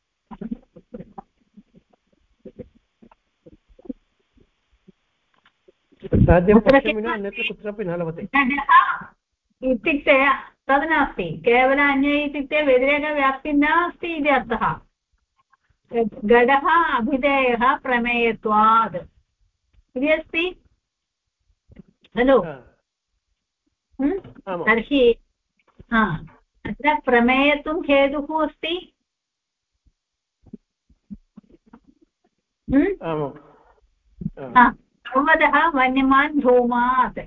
साध्यं पक्षं विना अन्यत्र कुत्रापि न लभते इत्युक्ते तद् नास्ति केवल अन्य इत्युक्ते व्यतिरेकव्याप्तिः नास्ति इति अर्थः घटः अभिधेयः प्रमेयत्वात् इति अस्ति खलु तर्हि अत्र प्रमेयत्वं हेतुः अस्ति सर्वतः वन्यमान् धूमात्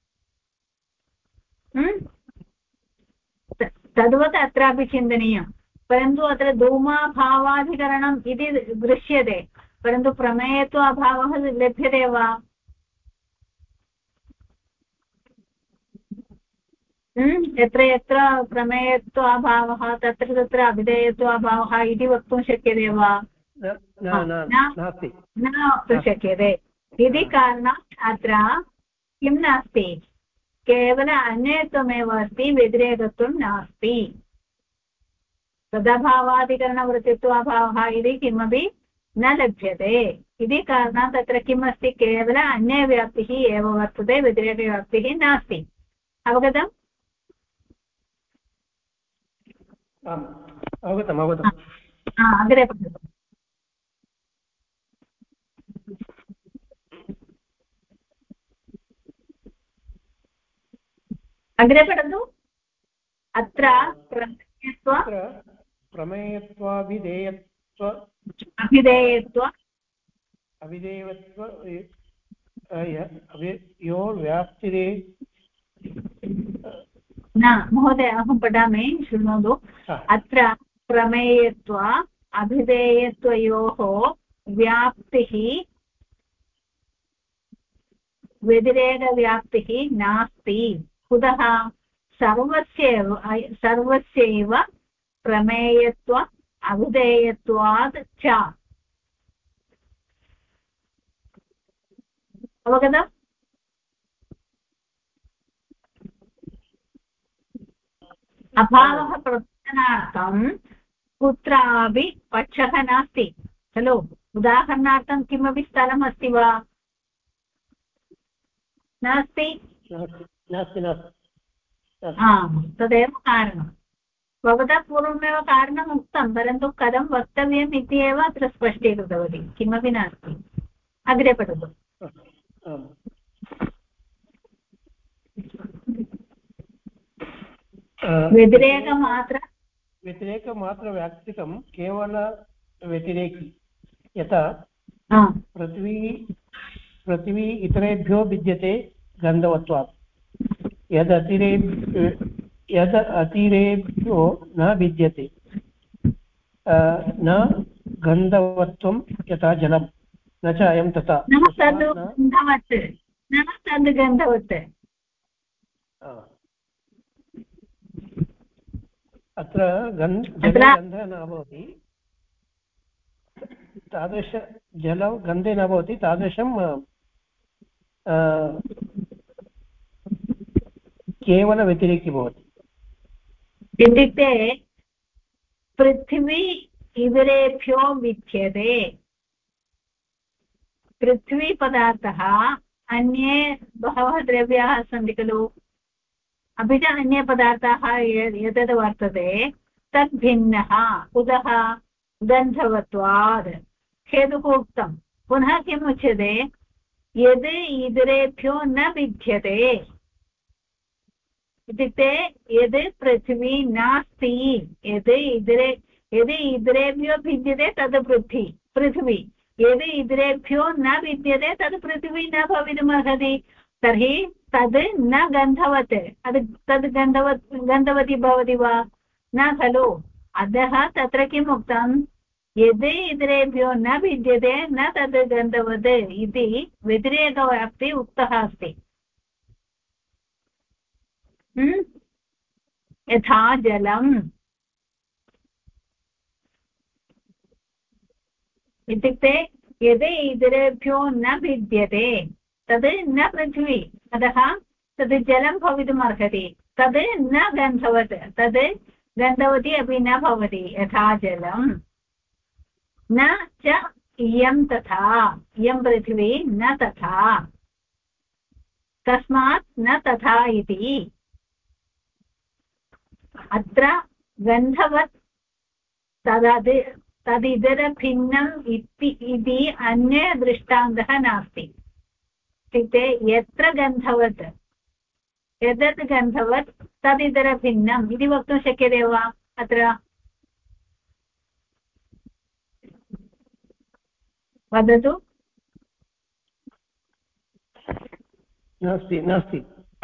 तद्वत् अत्रापि चिन्तनीयं परन्तु अत्र धूमाभावाधिकरणम् इति दृश्यते परन्तु प्रमेयत्व अभावः लभ्यते वा यत्र यत्र प्रमेयत्वाभावः तत्र तत्र अभिधेयत्वाभावः इति वक्तुं शक्यते वा न वक्तुं शक्यते इति कारणात् अत्र किं नास्ति केवल अन्यत्वमेव अस्ति व्यतिरेकत्वं नास्ति तदभावाधिकरणवृत्तित्वाभावः इति किमपि न लभ्यते इति कारणात् तत्र किम् अस्ति केवल अन्यव्याप्तिः एव वर्तते व्यतिरेकव्याप्तिः नास्ति अवगतम् अवगतम् अग्रे पठतु अग्रे पठतु अत्र प्रमेयत्वाभिधेयत्व अभिधेयत्व योर्व्याप्तिरे न महोदय अहं पठामि शृणोतु अत्र प्रमेयत्व अभिधेयत्वयोः व्याप्तिः व्यतिरेकव्याप्तिः नास्ति कुतः सर्वस्यैव प्रमेयत्व अभिधेयत्वात् च अवगतम् अभावः प्रदर्शनार्थं कुत्रापि पक्षः नास्ति खलु उदाहरणार्थं किमपि स्थलम् अस्ति वा नास्ति नास्ति तदेव कारणम् भवतः पूर्वमेव कारणम् उक्तं, परन्तु कथं वक्तव्यम् इति एव अत्र स्पष्टीकृतवती, किमपि नास्ति। अग्रे पठतु। व्यतिरेकमात्रव्याक्तिकं केवलव्यतिरेकी, यथा पृथ्वी इतरेभ्यो भिद्यते गन्धवत्वात्, यद् अतिरेभ्यो न भिद्यते न गन्धवत्वं यथा जलं, न च अयं तथा। अत्र गन्धः न भवति, तादृश जलं गन्धे न भवति, तादृशं केवलव्यतिरेकी भवति। इत्युक्ते पृथ्वी इतरेभ्यो विद्यते, पृथ्वीपदार्थः अन्ये बहवः द्रव्याः सन्ति खलु, अपि च अन्ये पदार्थाः यद् वर्तते तद् भिन्नः, कुतः? गन्धवत्वात्। हेतुः उक्तं। पुनः किम् उच्यते? यद् इतरेभ्यो न विद्यते, इत्युक्ते यद् पृथ्वी नास्ति, यद् इतरेभ्यो भिद्यते तद् पृथ्वी, यद् इतरेभ्यो न विद्यते तद् पृथ्वी न भवितुमर्हति। तर्हि तद् न गन्धवत्, तद् गन्धवती भवति वा? न खलु। अतः तत्र किम् उक्तं? यद् इतरेभ्यो न विद्यते न तद् गन्धवत् इति व्यतिरेकव्याप्ति उक्तः अस्ति। यथा जलम् इत्युक्ते यद् इतरेभ्यो न भिद्यते तद् न पृथ्वी, अतः तद् जलं भवितुमर्हति, तद् न गन्धवत्, तद् गन्धवती अपि न भवति। यथा जलं न च इयं तथा, इयं पृथ्वी न तथा, तस्मात् न तथा इति। अत्र गन्धवत् तदितरभिन्नम् इति अन्य दृष्टान्तः नास्ति। इत्युक्ते यत्र गन्धवत्, यद् गन्धवत् तदितरभिन्नम् इति वक्तुं शक्यते वा? अत्र वदतु। नास्ति नास्ति।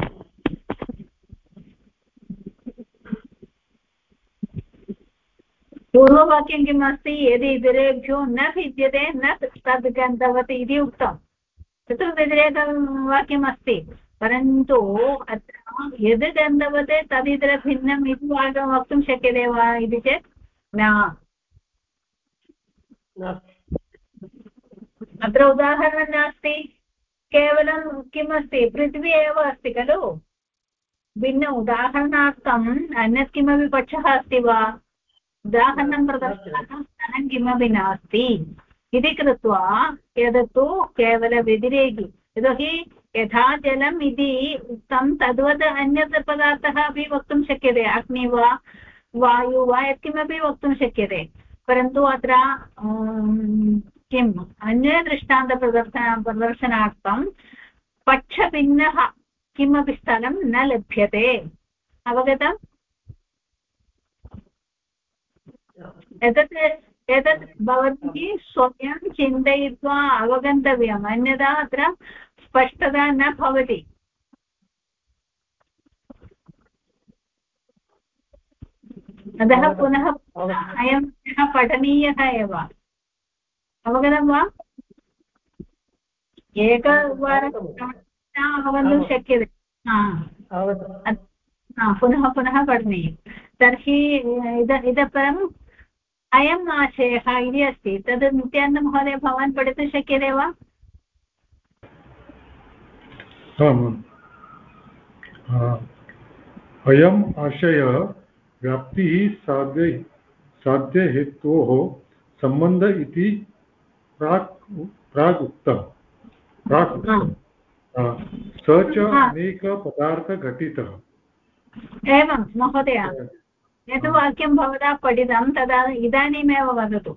पूर्ववाक्यं किम् अस्ति? यदि इतरेभ्यो न भिद्यते न तद् गन्धवत् इति उक्तं, तत्र व्यतिरेकवाक्यम् अस्ति। परन्तु अत्र यद् गन्धवत् तदितरभिन्नम् इति वक्तुं शक्यते वा इति चेत् न। अत्र उदाहरणं नास्ति, केवलं किम् अस्ति? पृथ्वी एव अस्ति खलु। भिन्न उदाहरणार्थम् अन्यत् किमपि पक्षः अस्ति वा? उदाहरणं प्रदर्शनार्थं धनं किमपि नास्ति इति कृत्वा एतत्तु केवलव्यतिरेकी। यतोहि यथा जलम् इति उक्तं तद्वत् अन्यत् पदार्थः अपि वक्तुं शक्यते, अग्नि वा वायु वा यत्किमपि वक्तुं शक्यते। परन्तु अत्र किम् अन्यदृष्टान्तप्रदर्शनार्थं पक्षभिन्नः किमपि स्थलं न लभ्यते। अवगतम्? एतत् भवद्भिः स्वयं चिन्तयित्वा अवगन्तव्यम्, अन्यथा अत्र स्पष्टता न भवति। अतः पुनः अयं पठनीयः एव। अवगतं वा? एकवारं अवगन्तुं शक्यते, पुनः पुनः पठनीयं। तर्हि इतः परम् अयम् आशयः इति अस्ति, तद् नित्यानन्दमहोदय भवान् पठितुं शक्यते वा? अयम् आशयः व्याप्तिः साध्यहेतोः सम्बन्ध इति प्राक् उक्तम्। स च अनेकपदार्थघटितः। एवं महोदय, यत् वाक्यं भवता पठितं तदा इदानीमेव वदतु।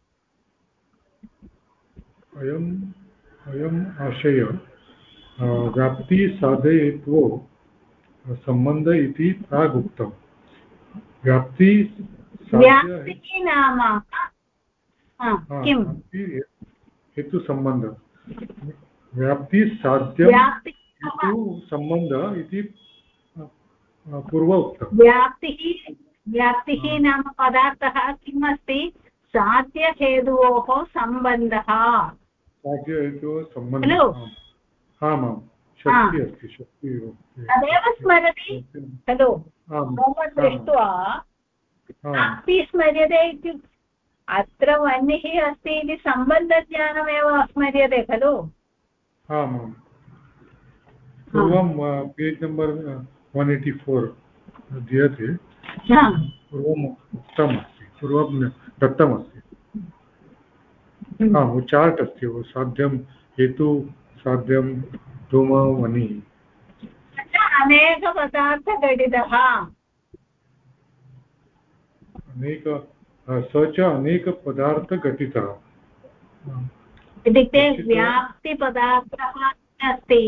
अयम् आशय व्याप्तिसाधयित्वो सम्बन्ध इति प्रागुक्तम्। व्याप्तिः नाम किम्? हेतुसम्बन्ध व्याप्तिसाध्यं हेतुसम्बन्ध इति पूर्व उक्तम्। व्याप्तिः नाम पदार्थः किम् अस्ति? साध्यहेतोः सम्बन्धः। साध्यहेतोः सम्बन्धः। आमां शक्ति अस्ति, शक्ति तदेव स्मरति खलु। मम दृष्ट्वा व्याप्तिः स्मर्यते इत्युक्ते अत्र वह्निः अस्ति इति सम्बन्धज्ञानमेव स्मर्यते खलु। आमां पूर्वं पेज् नम्बर् 184 दीयते। पूर्वम् उक्तमस्ति, पूर्वं दत्तमस्ति। चार्ट् अस्ति साध्यं हेतु साध्यं धूम वह्निः। अनेकपदार्थघटितः स च अनेकपदार्थघटितः इत्युक्ते व्याप्तिपदार्थः अस्ति।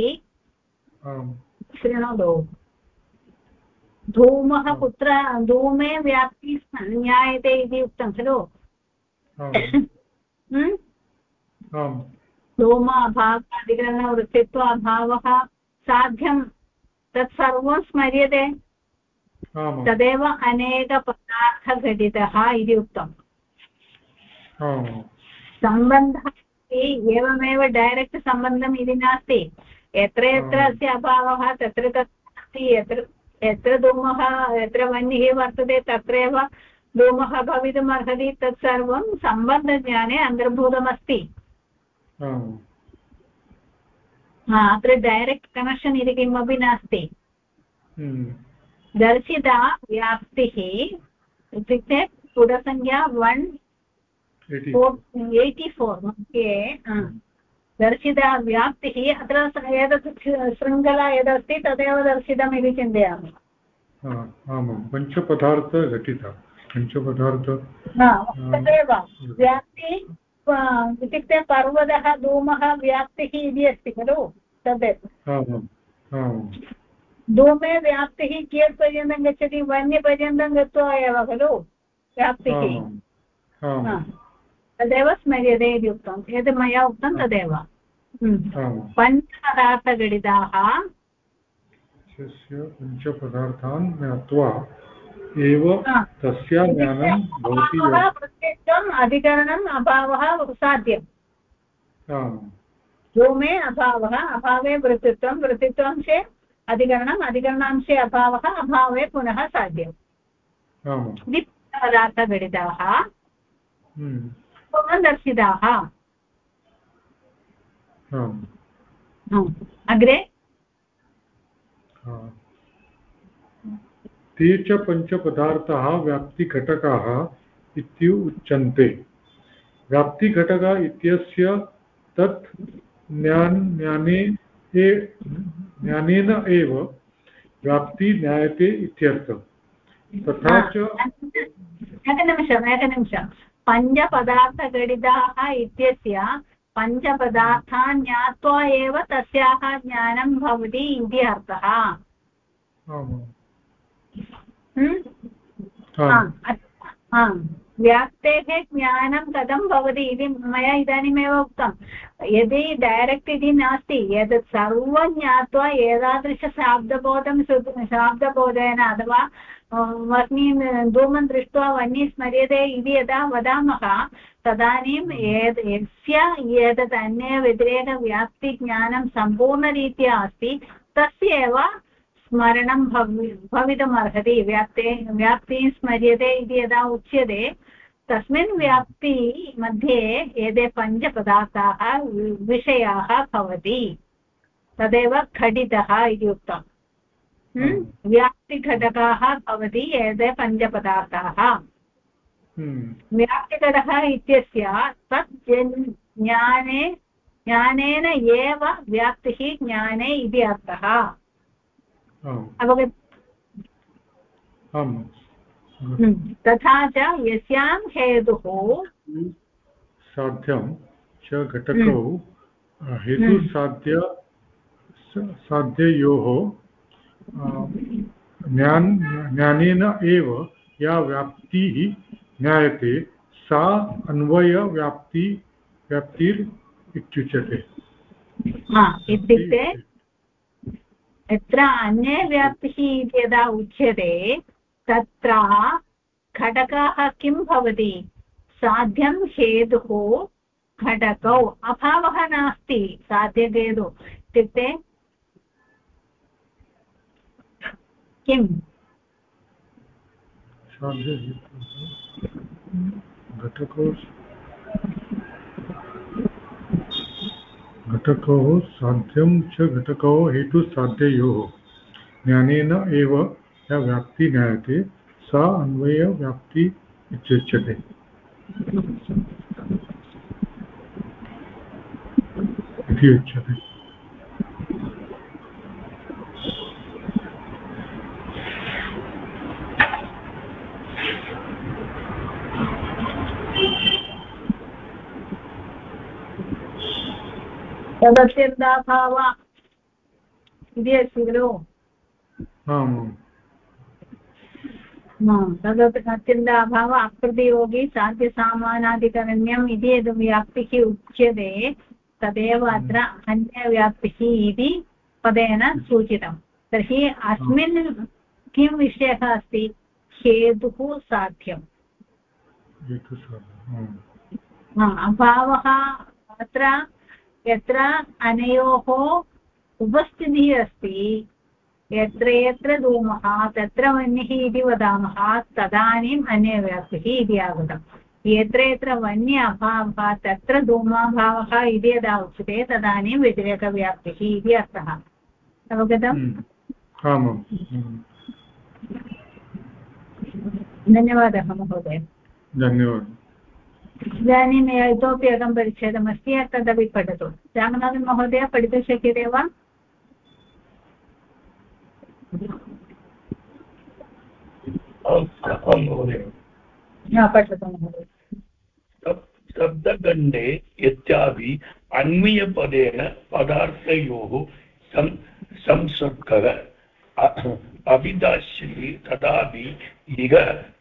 शृणोतु, धूमः कुत्र? धूमे व्याप्तिः ज्ञायते इति उक्तं खलु। धूम अभावः अधिकरणवृत्तित्व अभावः साध्यं तत्सर्वं स्मर्यते। तदेव अनेकपदार्थघटितः इति उक्तम्। सम्बन्धः एवमेव डैरेक्ट् सम्बन्धम् इति नास्ति। यत्र यत्र अस्य अभावः तत्र तत्र अस्ति। यत्र धूमः यत्र वह्निः वर्तते तत्रैव धूमः भवितुम् अर्हति। तत्सर्वं सम्बन्धज्ञाने अन्तर्भूतमस्ति। अत्र डैरेक्ट् कनेक्षन् इति किमपि नास्ति। दर्शिता व्याप्तिः इत्युक्ते पुटसङ्ख्या 184 मध्ये दर्शिता व्याप्तिः। अत्र एतत् शृङ्खला यदस्ति तदेव दर्शितम् इति चिन्तयामि। पञ्चपदार्थघटिता पञ्चपदार्थ तदेव व्याप्ति इत्युक्ते पर्वतः धूमः व्याप्तिः इति अस्ति खलु। तदेव धूमे व्याप्तिः कियत् पर्यन्तं गच्छति? वह्निपर्यन्तं गत्वा एव खलु व्याप्तिः। तदेव स्मर्यते इति उक्तं। यद् मया उक्तं तदेव। पञ्चपदार्थघटिताः पञ्चपदार्थान् ज्ञात्वा एव तस्य ज्ञानं भवति। वृत्तित्वम् अधिकरणम् अभावः साध्यम्। धूमे अभावः, अभावे वृत्तित्वं, वृत्तित्वांशे अधिकरणम्, अधिकरणांशे अभावः, अभावे पुनः साध्यम्। पदार्थघटिताः दर्शिताः। अग्रे ते च पञ्चपदार्थाः व्याप्तिघटकाः इत्युच्यन्ते। व्याप्तिघटकः इत्यस्य तत् ज्ञानेन एव व्याप्ति ज्ञायते इत्यर्थः। तथा च एकनिमिषं पञ्चपदार्थघटिताः इत्यस्य पञ्चपदार्थान् ज्ञात्वा एव तस्याः ज्ञानं भवति इति अर्थः। व्याप्तेः ज्ञानं कथं भवति इति मया इदानीमेव उक्तं। यदि डैरेक्ट् इति नास्ति, एतत् सर्वं ज्ञात्वा एतादृशशाब्दबोधं शाब्दबोधेन अथवा वह्निं धूमं दृष्ट्वा वह्निः स्मर्यते इति यदा वदामः तदानीं यस्य एतत् अन्य व्यतिरेकव्याप्तिज्ञानं सम्पूर्णरीत्या अस्ति तस्य एव स्मरणं भवितुम् अर्हति। व्याप्तिः स्मर्यते इति यदा उच्यते तस्मिन् व्याप्ति मध्ये एते पञ्चपदार्थाः विषयाः भवति। तदेव घटितः इति उक्तम्। व्याप्तिघटकाः भवति एते पञ्चपदार्थाः। व्याप्तिघटः इत्यस्य तत् ज्ञानेन एव व्याप्तिः ज्ञाने इति अर्थः। तथा च यस्यां हेतुः साध्यं च घटकौ हेतुसाध्ययोः ज्ञानेन एव या व्याप्तिः ज्ञायते सा अन्वयव्याप्तिर् इत्युक्ते यत्र अन्ये व्याप्तिः इति यदा उच्यते तत्र घटकाः किं भवति साध्यं हेतुः घटकौ अभावः नास्ति साध्यहेतु इत्युक्ते किम् घटको साध्यं च घटको हेतुसाध्ययोः ज्ञानेन एव या व्याप्ति ज्ञायते सा अन्वयव्याप्ति इत्युच्यते इति उच्यते। तदत्यन्ताभाव इति अस्ति खलु तदत्यन्ताभाव अप्रतियोगी साध्यसामानाधिकरण्यम् इति यद् व्याप्तिः उच्यते तदेव अत्र अन्यव्याप्तिः इति पदेन सूचितं। तर्हि अस्मिन् किं विषयः अस्ति हेतुः साध्यम् अभावः अत्र यत्र अनयोः उपस्थितिः अस्ति यत्र यत्र धूमः तत्र वह्निः इति वदामः तदानीम् अन्यव्याप्तिः इति आगतम् यत्र यत्र वह्नि अभावः तत्र धूमाभावः इति यदा उच्यते तदानीं व्यतिरेकव्याप्तिः इति अर्थः अवगतम्? धन्यवादः महोदय। धन्यवादः। इदानीम् इतोपि एकं परिच्छेदमस्ति तदपि पठतु। रामनाथन् महोदय पठितुं शक्यते वा? पठतु महोदय। शब्दगण्डे यच्चापि अन्वयपदेन पदार्थयोः संसर्गः अभिधास्यति तथापि इह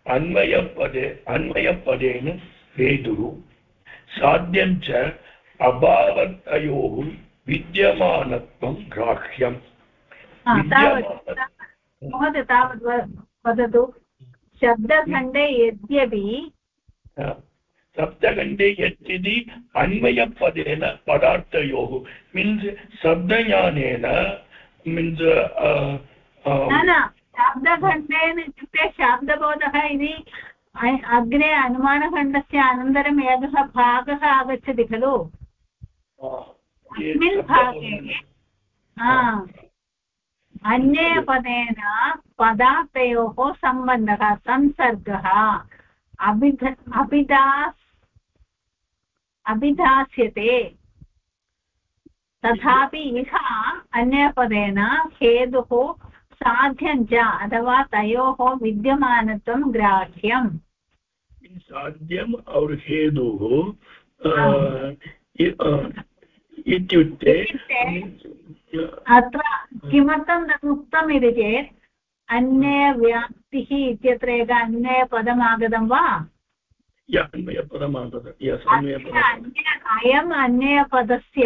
अन्वयपदेन हेतुः साध्यं च अभावतयोः विद्यमानत्वं ग्राह्यम्। महोदय तावत् वदतु। शब्दखण्डे यद्यपि शब्दखण्डे यद्यपि अन्वयपदेन पदार्थयोः मीन्स् शब्दज्ञानेन मीन्स् शब्दखण्डेन इत्युक्ते शाब्दबोधः इति अग्रे अनुमानखण्डस्य अनन्तरम् एकः भागः आगच्छति खलु अस्मिन् भागे अन्यपदेन पदार्थयोः सम्बन्धः संसर्गः अभिधास्यते तथापि इह अन्यपदेन हेतुः साध्यं च अथवा तयोः विद्यमानत्वं ग्राह्यम्। साध्यम् और हेतुः इत्युक्ते अत्र किमर्थं तत् उक्तम् इति चेत् अन्यव्याप्तिः इत्यत्र एक अन्यपदम् आगतं वा? अयम् अन्यपदस्य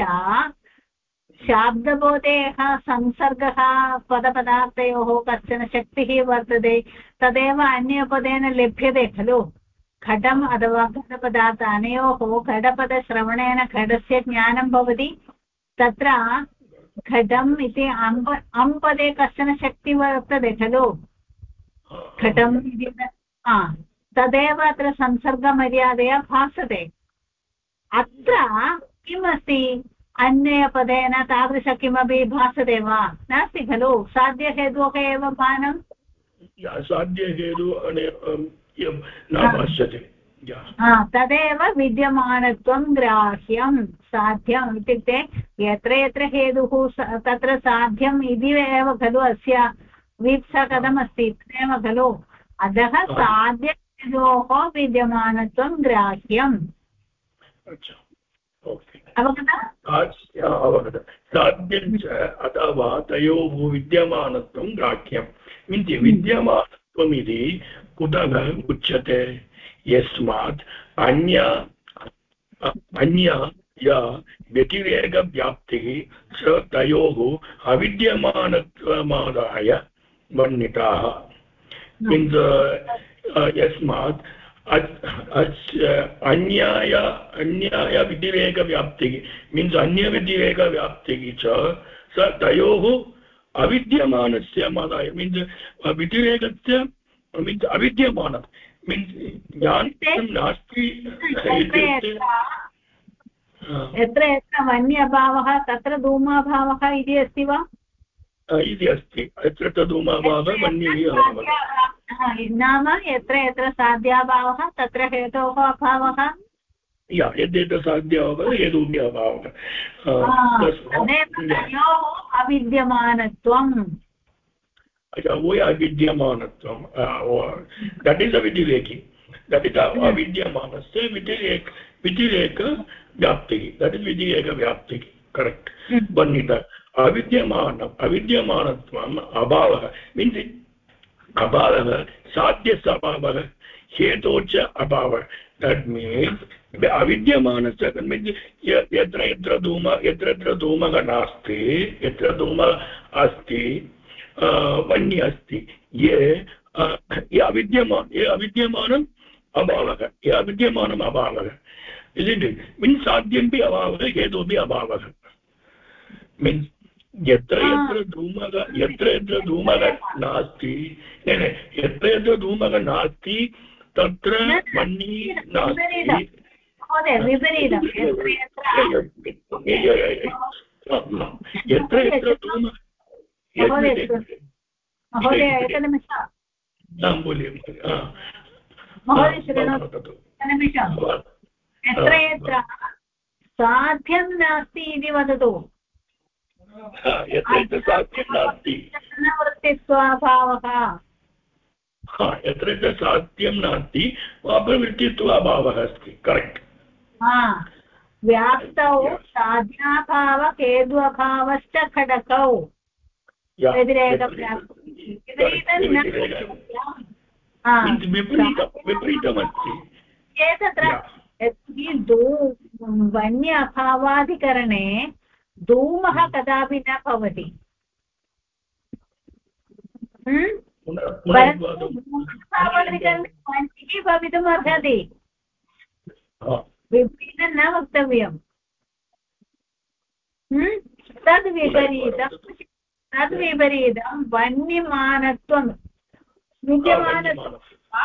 शाब्दबोधेः संसर्गः पदपदार्थयोः कश्चन शक्तिः वर्तते तदेव अन्यपदेन लभ्यते खलु। घटम् अथवा घटपदार्थ अनयोः घटपदश्रवणेन घटस्य ज्ञानं भवति। तत्र घटम् इति अम्पदे कश्चन शक्तिः वर्तते खलु घटम् इति तदेव अत्र संसर्गमर्यादया भासते। अत्र किमस्ति अन्यपदेन तादृश किमपि भासते वा? नास्ति खलु। साध्यहेतोः एव भानं साध्यहेतु न भाष्यते। तदेव विद्यमानत्वं ग्राह्यं। साध्यम् इत्युक्ते यत्र यत्र हेतुः तत्र साध्यम् इति एव खलु अस्य वीप्सा कथमस्ति तदेव खलु अतः साध्यहेतोः विद्यमानत्वं ग्राह्यम्। अच्छा, ओके, अवगतम्? साध्यं च अथवा तयोः विद्यमानत्वं ग्राह्यं मीन्स् विद्यमानत्वम् इति कुतः उच्यते? यस्मात् अन्या या व्यतिरेकव्याप्तिः च तयोः अविद्यमानत्वमादाय वर्णिताः। मीन्स् यस्मात् अन्याय व्यतिरेकव्याप्तिः मीन्स् अन्यव्यतिरेकव्याप्तिः च स तयोः अविद्यमानस्य मादाय मीन्स् व्यतिरेकस्य मीन्स् अविद्यमानं मीन्स् ज्ञानं नास्ति इत्युक्ते यत्र यत्र वन्य अभावः तत्र धूमाभावः इति अस्ति वा? इति अस्ति। यत्र धूमाभावः वन्यः अभावः नाम यत्र यत्र साध्याभावः तत्र हेतोः अभावः। यद्यत्र साध्याभावः हेतुः अभावः अविद्यमानत्वम्। अविद्यमानत्वं दट् इस् अवितिरेकि दट् इस् अविद्यमानस्य व्यतिरेकव्याप्तिः दट् इस् व्यतिरेकव्याप्तिः करेक्ट् वर्णित। अविद्यमानत्वम् अभावः मीन्स् अभावः साध्यस्य अभावः हेतोः च अभावः दट् मीन्स् अविद्यमानस्य मीन्स् यत्र यत्र धूमः नास्ति यत्र धूमः अस्ति वन्य अस्ति ये अविद्यमानम् अभावः मीन्स् साध्यमपि अभावः हेतोऽपि अभावः मीन्स् यत्र यत्र धूमः नास्ति यत्र यत्र धूमः नास्ति तत्र वह्निः नास्ति। यत्र यत्र धूमः महोदय एकनिमिषम् यत्र यत्र साध्यं नास्ति इति वदतु। यत्र साध्यं नास्ति प्रवृत्तित्वाभावः यत्र साध्यं नास्ति प्रवृत्तित्वाभावः अस्ति करेक्ट्। व्याप्तौ साध्याभाव हेत्वभावश्च घटकौ विपरीतमस्ति तत्र वन्य अभावाधिकरणे धूमः कदापि न भवति। वन्यः भवितुम् अर्हति विपरीतं न वक्तव्यम्। तद्विपरीतं वन्यमानत्वं विद्यमानत्वं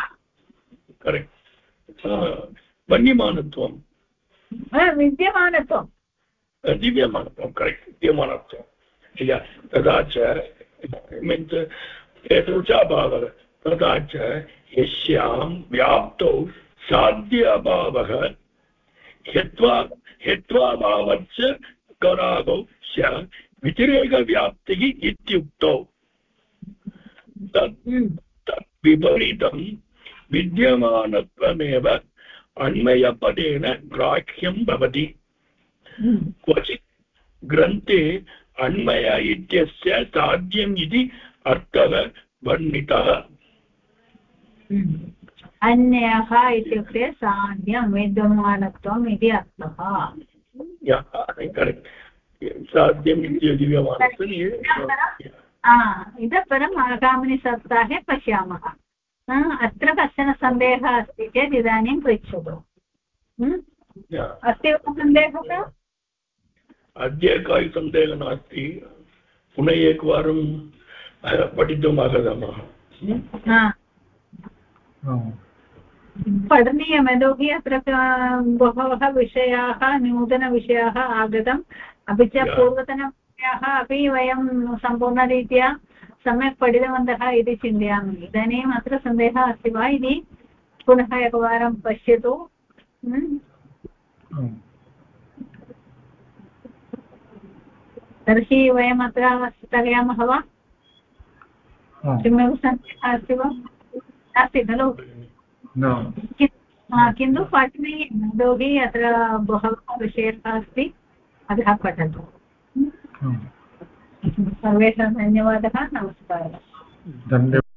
वन्यमानत्वं विद्यमानत्वं दिव्यमानत्वं करेक्ट् विद्यमानत्वं तथा च मीन्स् हेतुः च अभावः तथा च यस्यां व्याप्तौ साध्य अभावः हेत्वाभावश्च करागौ च व्यतिरेकव्याप्तिः इत्युक्तौ तत् विपरीतं विद्यमानत्वमेव अन्वयपदेन ग्राह्यं भवति। क्वचित् ग्रन्थे अन्वय इत्यस्य साध्यम् इति अर्थः वर्णितः। अन्यः इत्युक्ते साध्यं विद्यमानत्वम् इति अर्थः। साध्यम् इतः परम् आगामिनि सप्ताहे पश्यामः। अत्र कश्चन सन्देहः अस्ति चेत् इदानीं पृच्छतु। अस्ति वा सन्देहः? अद्य कापि सन्देहः नास्ति पुनः एकवारं पठितुम् आगतमः। पठनीयम् यतोहि अत्र बहवः विषयाः नूतनविषयाः आगतम् अपि च पूर्वतनविषयाः अपि वयं सम्पूर्णरीत्या सम्यक् पठितवन्तः इति चिन्तयामि। इदानीम् अत्र सन्देहः अस्ति वा इति पुनः एकवारं पश्यतु। तर्हि वयम् अत्र स्थगयामः वा? किमपि सन्देहः अस्ति वा? न नास्ति खलु न किन्तु पठनीयं यतोहि अत्र बहवः विषयः अस्ति अतः पठतु सर्वेषां धन्यवादः नमस्कारः धन्यवादः